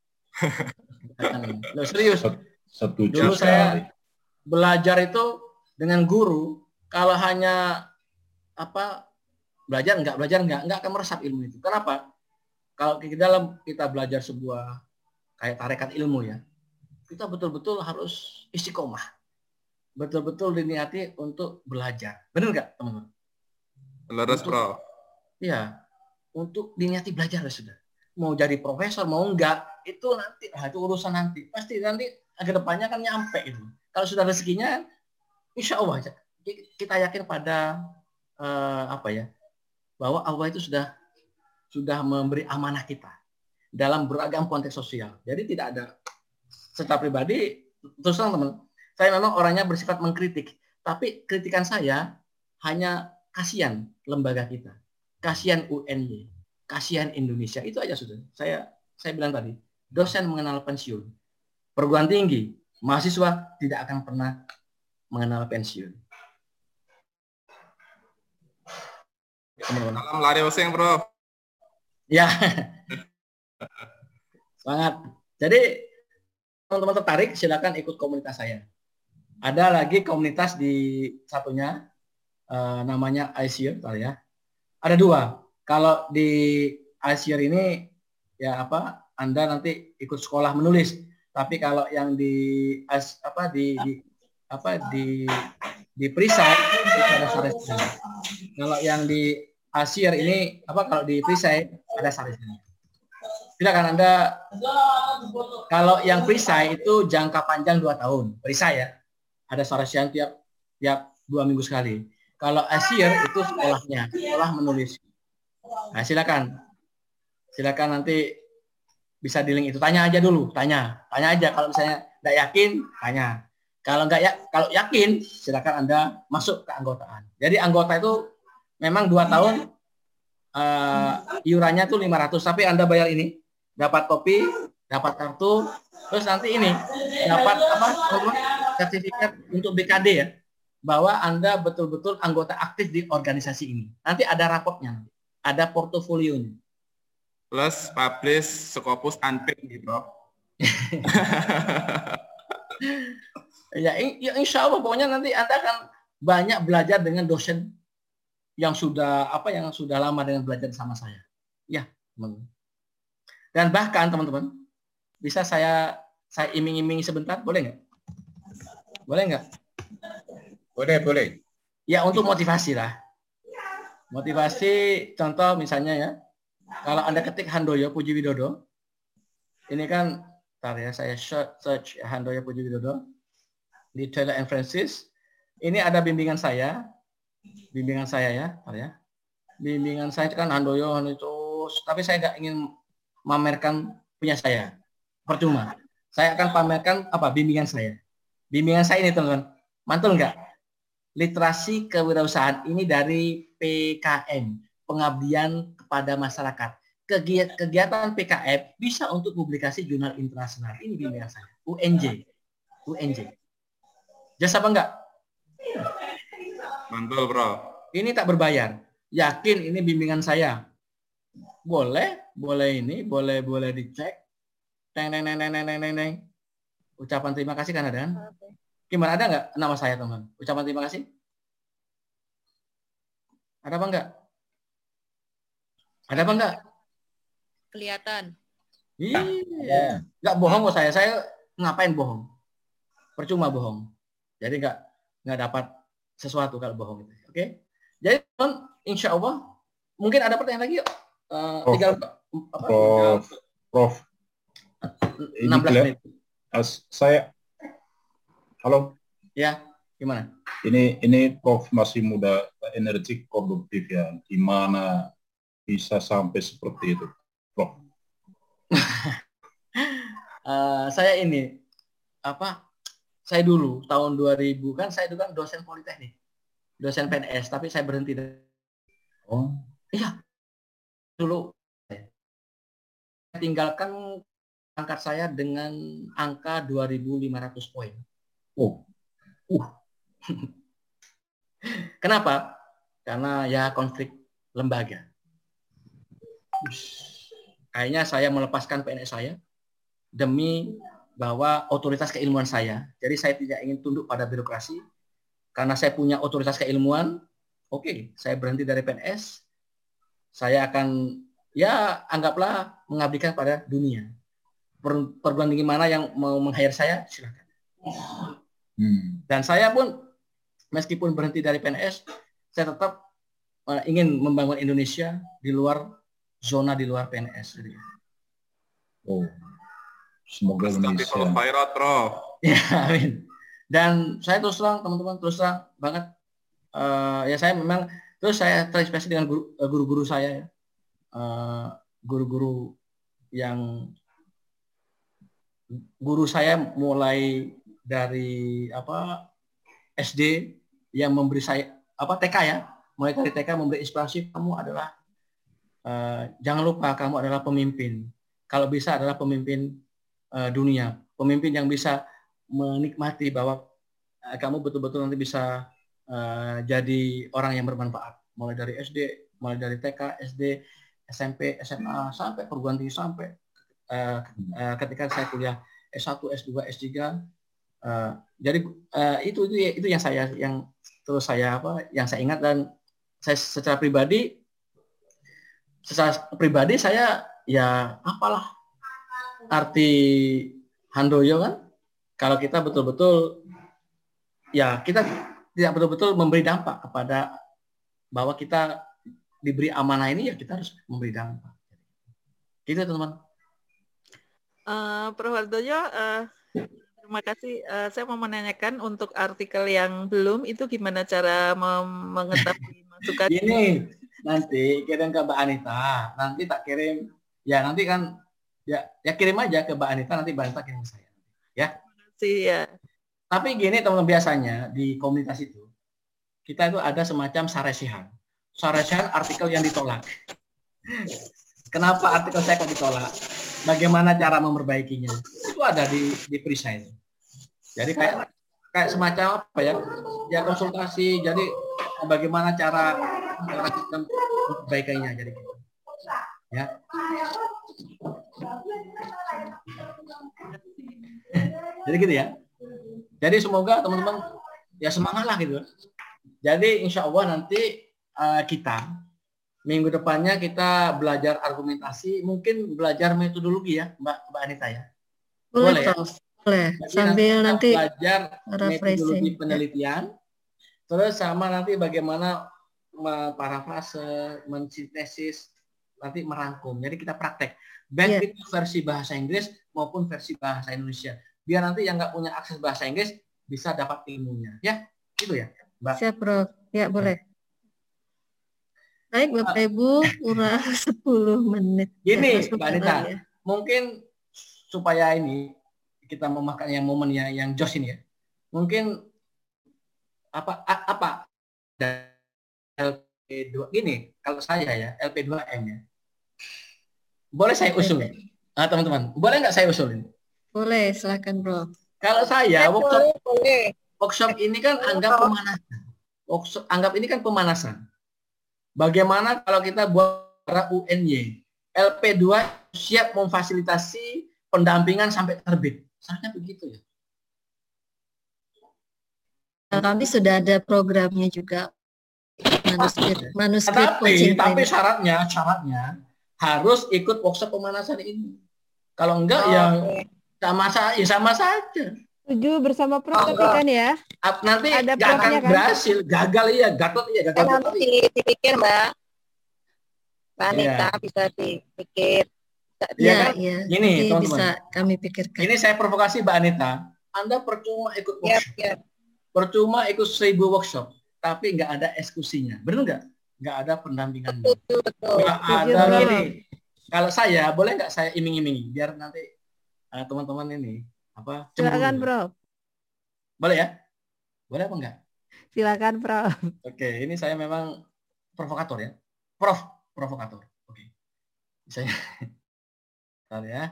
Loh, serius. 1 jam Dulu saya belajar itu dengan guru, kalau hanya belajar nggak akan meresap ilmu itu. Kenapa? Kalau kita belajar sebuah kayak tarekat ilmu ya, kita betul-betul harus istiqomah, betul-betul diniati untuk belajar. Benar nggak teman-teman? Leres, Prof. Iya, untuk diniati belajar sudah. Mau jadi profesor mau enggak, itu nanti itu urusan nanti. Pasti nanti ke depannya kan nyampe itu. Kalau sudah rezekinya, insya Allah kita yakin pada bahwa Allah itu sudah memberi amanah kita dalam beragam konteks sosial. Jadi tidak ada, secara pribadi terus terang teman, saya memang orangnya bersifat mengkritik, tapi kritikan saya hanya kasihan lembaga kita, kasihan UNY, kasihan Indonesia, itu aja sudah. Saya bilang tadi, dosen mengenal pensiun, perguruan tinggi, mahasiswa tidak akan pernah mengenal pensiun. Salam lari oseng, Prof. Ya. Semangat. Jadi teman-teman tertarik silakan ikut komunitas saya. Ada lagi komunitas di satunya namanya iSeer ya. Ada 2. Kalau di iSeer ini ya Anda nanti ikut sekolah menulis. Tapi kalau yang di Perisai itu ada saresnya. Kalau yang di iSeer ini kalau di Perisai ada saresnya. Silakan Anda. Kalau yang Perisai itu jangka panjang 2 tahun. Perisai ya. Ada saresnya tiap 2 minggu sekali. Kalau iSeer itu sekolah menulis. Nah, silakan nanti bisa di link itu, tanya aja dulu, tanya aja. Kalau misalnya nggak yakin, tanya. Kalau kalau yakin, silakan Anda masuk ke anggotaan. Jadi anggota itu memang 2 tahun iurannya tuh 500, tapi Anda bayar ini, dapat kopi, dapat kartu, terus nanti ini dapat sertifikat untuk BKD ya, bahwa Anda betul-betul anggota aktif di organisasi ini. Nanti ada rapotnya, ada portofolionya. Plus publish Scopus unpaid gitu, Prof. Ya insya Allah pokoknya nanti Anda akan banyak belajar dengan dosen yang sudah lama dengan belajar sama saya. Ya, teman-teman. Dan bahkan teman-teman, bisa saya iming-imingi sebentar, boleh nggak? Boleh nggak? Boleh. Ya, untuk motivasi lah. Motivasi, contoh misalnya ya, kalau Anda ketik Handoyo Pujiwidodo, ini kan, saya search Handoyo Pujiwidodo di Taylor and Francis. Ini ada bimbingan saya ya, bimbingan saya kan Handoyo itu, tapi saya nggak ingin memamerkan punya saya, percuma. Saya akan pamerkan bimbingan saya. Bimbingan saya ini teman-teman, mantul nggak? Literasi kewirausahaan ini dari PKM, pengabdian kepada masyarakat. Kegiatan PKM bisa untuk publikasi jurnal internasional. Ini bimbingan saya. UNJ. Jasa apa enggak? Mantul, Bro. Ini tak berbayar. Yakin ini bimbingan saya. Boleh dicek. Teng. Ucapan terima kasih kan ada kan? Gimana, ada nggak nama saya teman? Ucapan terima kasih? Ada apa enggak? Ada apa enggak? Kelihatan. Iya. Nggak bohong kok saya. Saya ngapain bohong? Percuma bohong. Jadi nggak dapat sesuatu kalau bohong itu. Oke? Jadi insya Allah mungkin ada pertanyaan lagi yuk. tinggal Prof. 16 menit. Saya, halo. Ya, gimana? Ini Prof masih muda, energik, produktif ya. Gimana bisa sampai seperti itu, Prof? Saya ini saya dulu tahun 2000 kan saya itu kan dosen politeknik, dosen PNS, tapi saya berhenti. Iya, dulu saya tinggalkan angkat saya dengan angka 2.500 poin. Kenapa? Karena ya konflik lembaga. Kayaknya saya melepaskan PNS saya demi bahwa otoritas keilmuan saya. Jadi saya tidak ingin tunduk pada birokrasi. Karena saya punya otoritas keilmuan, oke, saya berhenti dari PNS. Saya akan, ya anggaplah mengabdikan pada dunia. Perguruan tinggi mana yang mau meng-hire saya, silakan. Dan saya pun, meskipun berhenti dari PNS, saya tetap ingin membangun Indonesia di luar zona, di luar PNS. Semoga Indonesia. Ya, amin. Dan saya terus terang, teman-teman, terus terang banget. Ya saya memang, terus saya terinspirasi dengan guru-guru saya, ya. Guru-guru yang, guru saya mulai dari SD yang memberi saya, TK ya, mulai dari TK memberi inspirasi, kamu adalah, jangan lupa kamu adalah pemimpin. Kalau bisa adalah pemimpin dunia, pemimpin yang bisa menikmati bahwa kamu betul-betul nanti bisa jadi orang yang bermanfaat, mulai dari SD, mulai dari TK, SD, SMP, SMA, sampai perguruan tinggi, sampai ketika saya kuliah S1, S2, S3. Jadi itu yang saya, yang terus saya yang saya ingat. Dan saya secara pribadi saya ya apalah arti Handoyo kan, kalau kita betul-betul ya kita tidak betul-betul memberi dampak kepada bahwa kita diberi amanah ini, ya kita harus memberi dampak. Gitu teman-teman. Prof. Hardoyo, terima kasih. Saya mau menanyakan untuk artikel yang belum, itu gimana cara mengetahui masukan? Ini nanti kirim ke Mbak Anita, nanti tak kirim, ya nanti kan ya kirim aja ke Mbak Anita, nanti Mbak Anita kirim ke saya, ya. Iya. Tapi gini teman-teman, biasanya di komunitas itu kita itu ada semacam saresihan artikel yang ditolak. Kenapa artikel saya kok ditolak? Bagaimana cara memperbaikinya? Itu ada di perisai. Jadi kayak semacam apa ya? Ya konsultasi. Jadi bagaimana cara memperbaikinya, jadi gitu. Ya. Jadi gitu ya. Jadi semoga teman-teman ya semangat lah gitu. Jadi insya Allah nanti kita minggu depannya kita belajar argumentasi, mungkin belajar metodologi ya, Mbak Anita ya. Boleh ya? Boleh. Sambil nanti belajar metodologi penelitian, terus sama nanti bagaimana parafrase, mensintesis, nanti merangkum. Jadi kita praktek. Baik itu versi bahasa Inggris maupun versi bahasa Indonesia. Biar nanti yang nggak punya akses bahasa Inggris bisa dapat ilmunya. Ya, gitu ya, Mbak. Siap, Bro. Ya, boleh. Baik, Bapak Ibu, kurang 10 menit. Gini, Mbak Anita, mungkin supaya ini kita memakan yang momen yang Josh ini ya. Mungkin apa LP2 gini, kalau saya ya, LP2M ya. Boleh saya usulin? Teman-teman, boleh nggak saya usulin? Boleh, silakan, Bro. Kalau saya workshop ini kan anggap pemanasan. Anggap ini kan pemanasan. Bagaimana kalau kita buat UNY, LP2 siap memfasilitasi pendampingan sampai terbit. Seharusnya begitu ya. Kami sudah ada programnya juga. Manuskrip tapi syaratnya harus ikut workshop pemanasan ini. Kalau enggak ya sama saja. Setuju bersama Prof tapi kan ya. Nanti nggak akan berhasil, gagal iya, gatot iya, gagal. Nanti dipikir Mbak. Mbak Anita bisa dipikir. Ya, kan? Ya. Gini, teman-teman. Bisa kami pikirkan. Ini saya provokasi Mbak Anita. Anda percuma ikut workshop. Percuma ikut 1000 workshop, tapi nggak ada eksekusinya. Benar nggak? Nggak ada pendampingannya. Nggak ada gini. Kalau saya, boleh nggak saya iming-imingi? Biar nanti teman-teman ini apa? Silakan, Prof. Boleh ya? Boleh apa enggak? Silakan, Prof. Oke, ini saya memang provokator ya. Provokator. Oke. Saya bentar ya.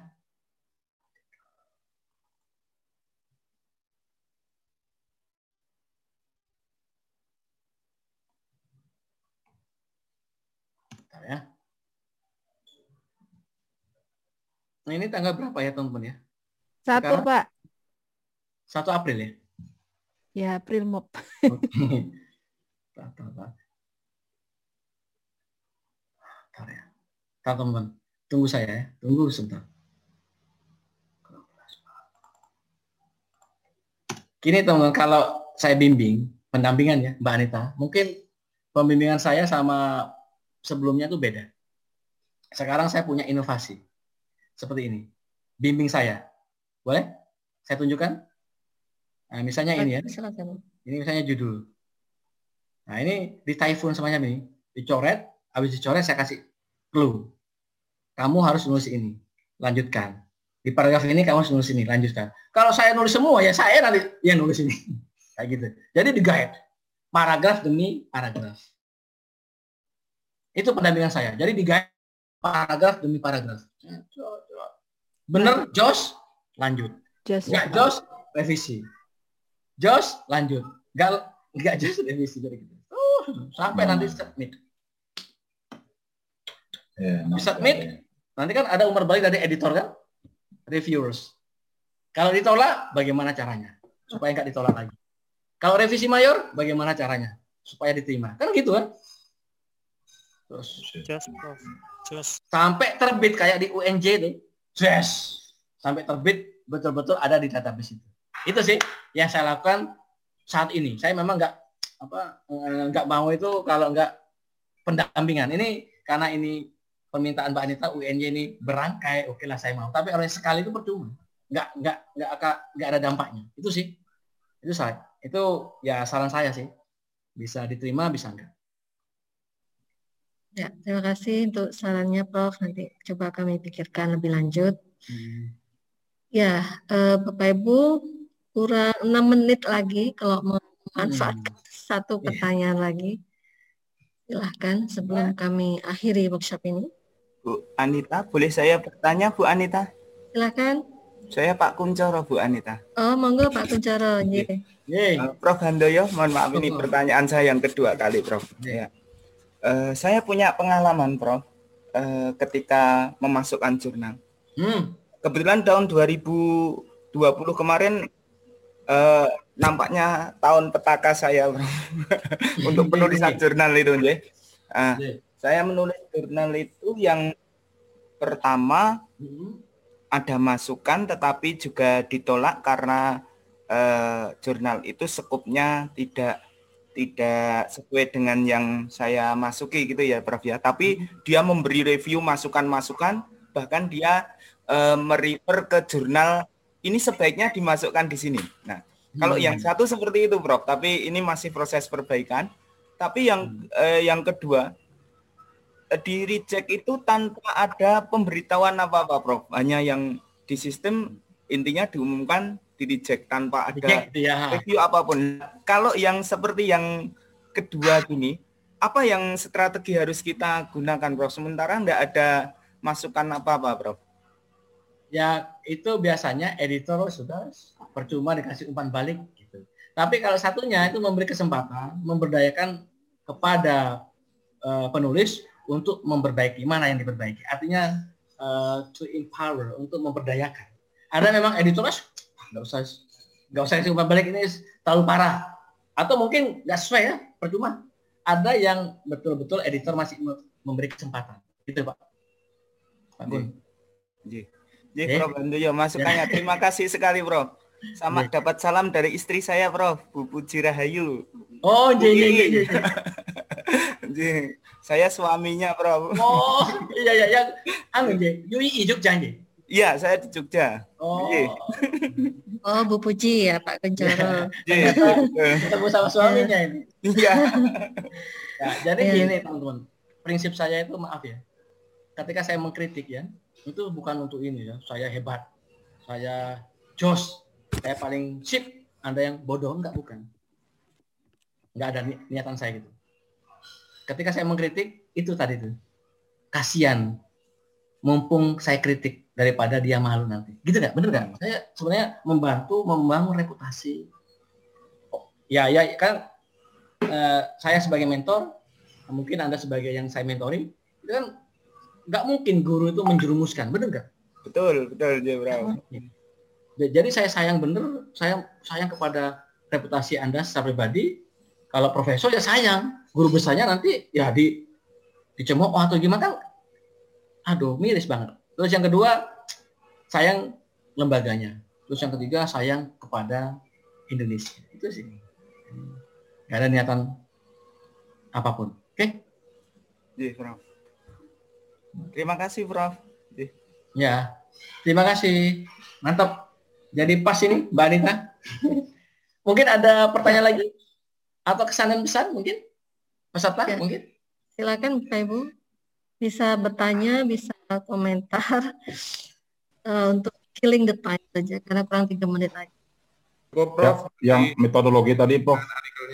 Bentar ya. Nah, ini tanggal berapa ya, teman-teman ya? 1, Sekarang, Pak. 1 April ya? Ya, April Mop. Bentar ya. Teman-teman, tunggu saya ya. Tunggu sebentar. Gini teman-teman, kalau saya bimbing, pendampingan ya, Mbak Anita, mungkin pembimbingan saya sama sebelumnya itu beda. Sekarang saya punya inovasi. Seperti ini. Bimbing saya. Boleh? Saya tunjukkan? Nah, misalnya ini ya. Ini misalnya judul. Nah, ini di Typhoon semacam ini. Dicoret, habis dicoret saya kasih clue. Kamu harus nulis ini. Lanjutkan. Di paragraf ini kamu harus nulis ini. Lanjutkan. Kalau saya nulis semua, ya saya nanti yang nulis ini. Kayak gitu. Jadi di guide. Paragraf demi paragraf. Itu pendampingan saya. Jadi di guide paragraf demi paragraf. Bener, Jos? Lanjut. Nggak Jos, revisi. Jos, lanjut. Nggak Jos, revisi. Jadi gitu. Sampai nanti submit. Submit, nanti kan ada umur balik dari editor kan? Reviewers. Kalau ditolak, bagaimana caranya? Supaya nggak ditolak lagi. Kalau revisi mayor, bagaimana caranya? Supaya diterima. Kan gitu kan? Terus sampai terbit kayak di UNJ itu. Yes. Sampai terbit betul-betul ada di database itu. Itu sih yang saya lakukan saat ini. Saya memang nggak mau itu kalau nggak pendampingan. Ini karena ini permintaan Mbak Anita UNJ ini berangkai, oke lah saya mau. Tapi orang sekali itu percuma. Nggak ada dampaknya. Itu sih. Itu ya saran saya sih. Bisa diterima, bisa enggak. Ya, terima kasih untuk sarannya Prof. Nanti coba kami pikirkan lebih lanjut. Ya, Bapak Ibu, kurang 6 menit lagi kalau mau memanfaatkan satu pertanyaan lagi. Silahkan sebelum kami akhiri workshop ini. Bu Anita, boleh saya bertanya Bu Anita? Silahkan. Saya Pak Kuncoro Bu Anita. Oh, monggo Pak Kuncoro. Prof Handoyo, mohon maaf ini pertanyaan saya yang kedua kali Prof. Ya. Saya punya pengalaman Prof ketika memasukkan jurnal. Kebetulan tahun 2020 kemarin nampaknya tahun petaka saya Prof. Untuk penulisan jurnal itu. Saya menulis jurnal itu yang pertama ada masukan tetapi juga ditolak karena jurnal itu skupnya tidak sesuai dengan yang saya masuki gitu ya Prof ya. Tapi dia memberi review masukan-masukan, bahkan dia merefer ke jurnal ini sebaiknya dimasukkan di sini. Nah, kalau yang satu seperti itu Prof, tapi ini masih proses perbaikan. Tapi yang kedua di reject itu tanpa ada pemberitahuan apa-apa Prof. Hanya yang di sistem intinya diumumkan di reject tanpa ada review apapun. Kalau yang seperti yang kedua gini, apa yang strategi harus kita gunakan Prof? Sementara enggak ada masukan apa-apa Prof. Ya itu biasanya editor sudah percuma dikasih umpan balik gitu. Tapi kalau satunya itu memberi kesempatan, memberdayakan kepada penulis untuk memperbaiki mana yang diperbaiki. Artinya to empower, untuk memberdayakan. Ada memang editor nggak usah kasih umpan balik, ini terlalu parah. Atau mungkin nggak sesuai ya, percuma. Ada yang betul-betul editor masih memberi kesempatan. Gitu Pak. Pak Gun. Prof Handoyo masukannya. Terima kasih sekali Prof. Sama dapat salam dari istri saya Prof, Bu Puji Rahayu. Oh, Saya suaminya, Prof. Oh, iya yang anu nggih, UII Jogja nggih. Iya, saya di Jogja. Oh. Oh, Bu Puji ya, Pak Kunchoro. Ketemu sama suaminya ini. Iya. Ya, jadi gini teman-teman. Prinsip saya itu maaf ya. Ketika saya mengkritik ya, itu bukan untuk ini ya. Saya hebat. Saya jos. Saya paling sip. Anda yang bodoh enggak, bukan. Enggak ada niatan saya gitu. Ketika saya mengkritik, itu tadi tuh. Kasihan. Mumpung saya kritik daripada dia malu nanti. Gitu nggak? Bener nggak? Saya sebenarnya membantu membangun reputasi. Oh, ya kan saya sebagai mentor, mungkin Anda sebagai yang saya mentoring, itu kan nggak mungkin guru itu menjerumuskan. Bener nggak? Betul, Bro. Jadi saya sayang bener, saya sayang kepada reputasi Anda secara pribadi. Kalau profesor ya sayang, guru besarnya nanti ya dicemooh atau gimana kan. Aduh, miris banget. Terus yang kedua, sayang lembaganya. Terus yang ketiga, sayang kepada Indonesia. Itu sih. Gak ada niatan apapun. Oke? Iya, Prof. Terima kasih, Prof. Ya, terima kasih. Mantap. Jadi pas ini, Mbak Anita. Mungkin ada pertanyaan lagi? Atau kesan pesan mungkin? Peserta ya. Mungkin? Silakan, Bapak Ibu. Bisa bertanya, bisa komentar untuk killing the time saja karena kurang 3 menit lagi. Prof, yang metodologi tadi, Prof.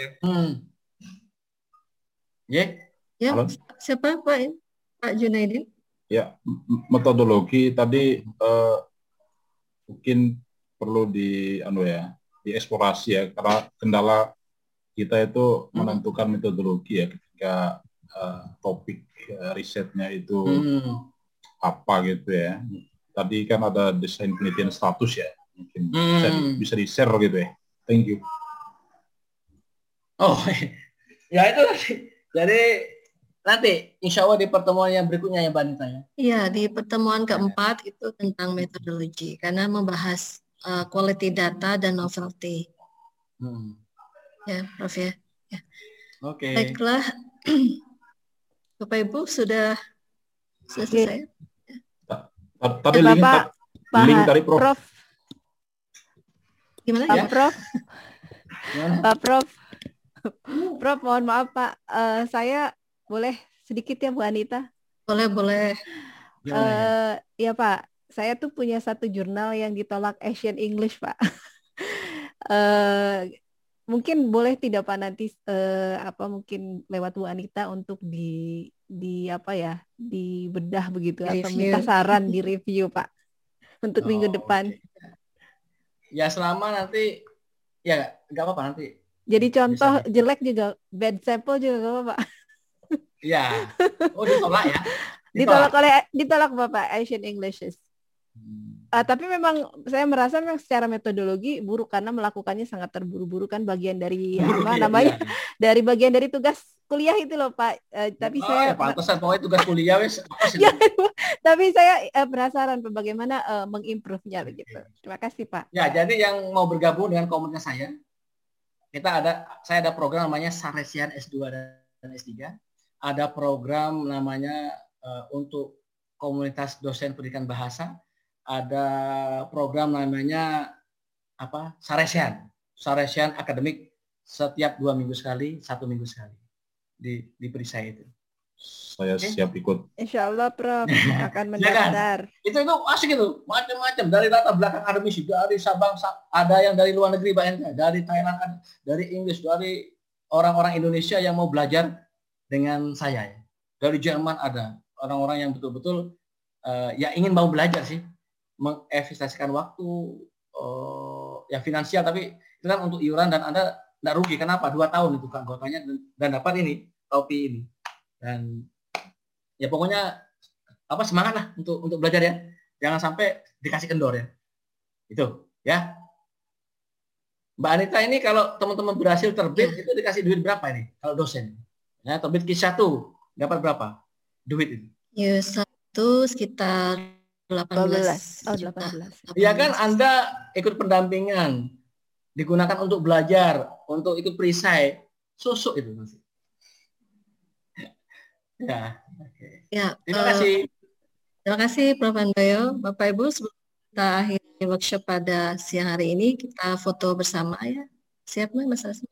Ya, siapa Pak Junaidin? Ya, metodologi tadi mungkin perlu dieksplorasi ya, karena kendala kita itu menentukan metodologi ya ketika topik risetnya itu apa gitu ya. Tadi kan ada desain penelitian status ya, mungkin bisa di-share gitu ya. Thank you. Oh, ya itu jadi nanti insya Allah di pertemuan yang berikutnya ya Mbak Anita ya. Iya, di pertemuan keempat itu tentang metodologi karena membahas quality data dan novelty. Ya, Prof ya. Oke. Baiklah. Bapak Ibu sudah selesai. Tadi link dari Prof. Gimana ya? Pak Prof. Prof, mohon maaf Pak. Saya boleh sedikit ya Bu Anita? Boleh. Ya Pak, saya tuh punya satu jurnal yang ditolak Asian English Pak. Mungkin boleh tidak Pak nanti mungkin lewat Bu Anita untuk dibedah begitu atau minta saran di review Pak untuk minggu depan. Ya selama nanti ya nggak apa-apa nanti. Jadi contoh jelek juga, bad sample juga nggak apa-apa. Ya. Oh ditolak ya? Ditolak Bapak Asian Englishes. Tapi memang saya merasa memang secara metodologi buruk karena melakukannya sangat terburu-buru kan bagian dari dari bagian dari tugas kuliah itu loh Pak. Tapi saya pantesan pokoknya tugas kuliah wes. Tapi saya penasaran bagaimana mengimprove-nya begitu. Terima kasih Pak. Ya, jadi yang mau bergabung dengan komunitas saya ada program namanya Saresian S2 dan S3. Ada program namanya untuk komunitas dosen pendidikan bahasa. Ada program namanya Saresian Akademik setiap 2 minggu sekali, 1 minggu sekali di perisai itu. Saya siap ikut. Insya Allah Prof akan mendaftar. Itu asik itu, macam-macam dari latar belakang akademisi, dari Sabang, ada yang dari luar negeri, dari Thailand, dari Inggris, dari orang-orang Indonesia yang mau belajar dengan saya ya. Dari Jerman ada orang-orang yang betul-betul ya ingin mau belajar sih. Menginvestasikan waktu ya finansial, tapi itu kan untuk iuran dan Anda tidak rugi. Kenapa? 2 tahun itu anggotanya dan dapat ini topi ini. Dan ya pokoknya semangat lah untuk belajar ya. Jangan sampai dikasih kendor ya. Itu ya. Mbak Anita ini kalau teman-teman berhasil terbit itu dikasih duit berapa ini? Kalau dosen. Ya, terbit Q1 dapat berapa? Duit itu. Q1 sekitar 18. Oh, 18. Iya kan Anda ikut pendampingan, digunakan untuk belajar, untuk ikut perisai, susuk itu masih. Ya. Oke. Ya, Terima kasih. Terima kasih Prof. Handoyo. Bapak Ibu, sebelum kita akhiri workshop pada siang hari ini, kita foto bersama ya. Siap nggak Mas Rasmi?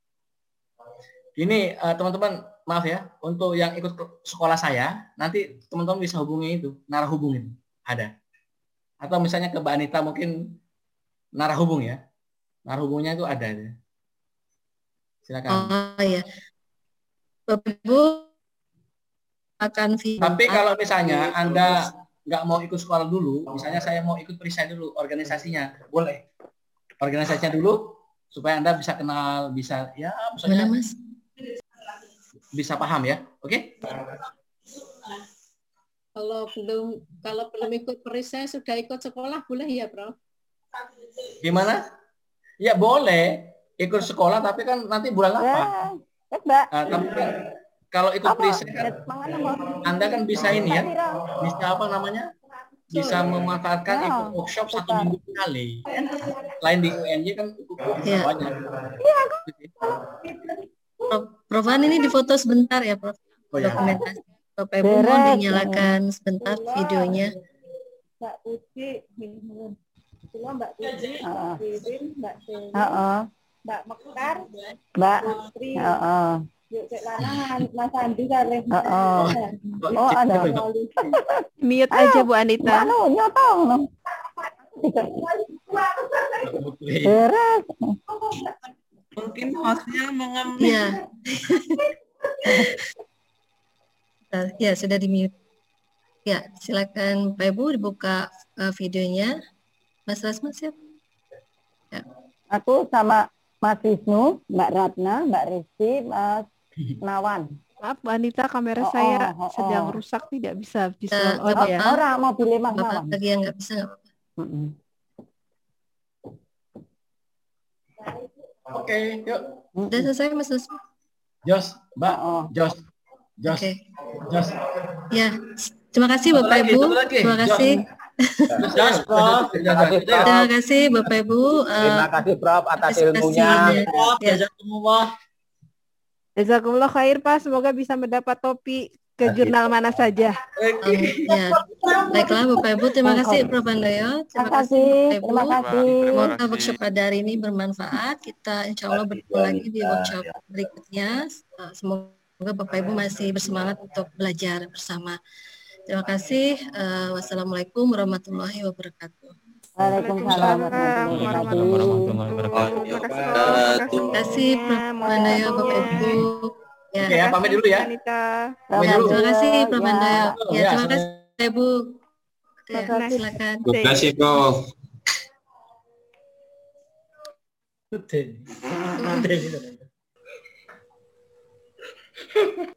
Ini teman-teman, maaf ya, untuk yang ikut sekolah saya, nanti teman-teman bisa hubungi itu, narah hubungin, ada. Atau misalnya ke Mbak Anita mungkin narah hubung ya, narah hubungnya itu ada. Silakan. Oh ya, Bapak Ibu akan Tapi kalau misalnya Anda nggak mau ikut sekolah dulu, misalnya saya mau ikut perisai dulu organisasinya, boleh. Organisasinya dulu supaya Anda bisa kenal, bisa ya misalnya Mas? Bisa paham ya. Oke? Kalau belum ikut perisai sudah ikut sekolah boleh ya, Prof? Gimana? Ya boleh ikut sekolah tapi kan nanti bulan apa? Tapi kan kalau ikut perisai kan Anda kan bisa ini ya, bisa apa namanya? Bisa memanfaatkan ikut workshop 1 minggu sekali. Selain di UNJ kan ikut banyak. Prof An ini difoto sebentar ya, Prof. Dokumentasi. Bapak Ibu mohon dinyalakan sebentar videonya. Mbak Puji, Mbak Puji, Mbak Dewi, Mbak Mekar, Mbak Putri, Yuk Lanangan, Mas Andi kali. Oh ada. Mute aja Bu Anita. Nyotong. Beres. Mungkin hostnya mengambil. Ya. Ya sudah di mute. Ya silakan Pak Ibu dibuka videonya. Mas Rasma siap? Ya. Aku sama Mas Wisnu, Mbak Ratna, Mbak Rizky, Mas Nawan. Maaf Bu Anita, kamera saya sedang rusak, tidak bisa visual on ya. Orang mau pilih Mas Nawan. Bagi yang nggak bisa nggak apa-apa. Oke, yuk. Udah selesai Mas Rasma? Jos, Mbak. Jos. Oke. Jos. Ya, terima kasih Bapak Ibu. Terima kasih. Terima kasih Bapak Ibu. Terima kasih Prof atas ilmunya. Jazakumullah khair Pak, semoga bisa mendapat topi ke jurnal mana saja. Ya. Baiklah Bapak Ibu, terima kasih Prof Handoyo. Terima kasih Bapak Ibu. Semoga workshop pada hari ini bermanfaat. Kita insya Allah bertemu lagi di workshop berikutnya. Semoga Bapak Ibu masih bersemangat untuk belajar bersama. Terima kasih. Wassalamualaikum warahmatullahi wabarakatuh. Waalaikumsalam warahmatullahi wabarakatuh. Terima kasih Prof Handoyo, Bapak Ibu. Ya. Oke ya, pamit dulu ya. Terima kasih Prof Handoyo. Ya, terima kasih Ibu. Ya, silakan. Terima kasih Prof. Udah.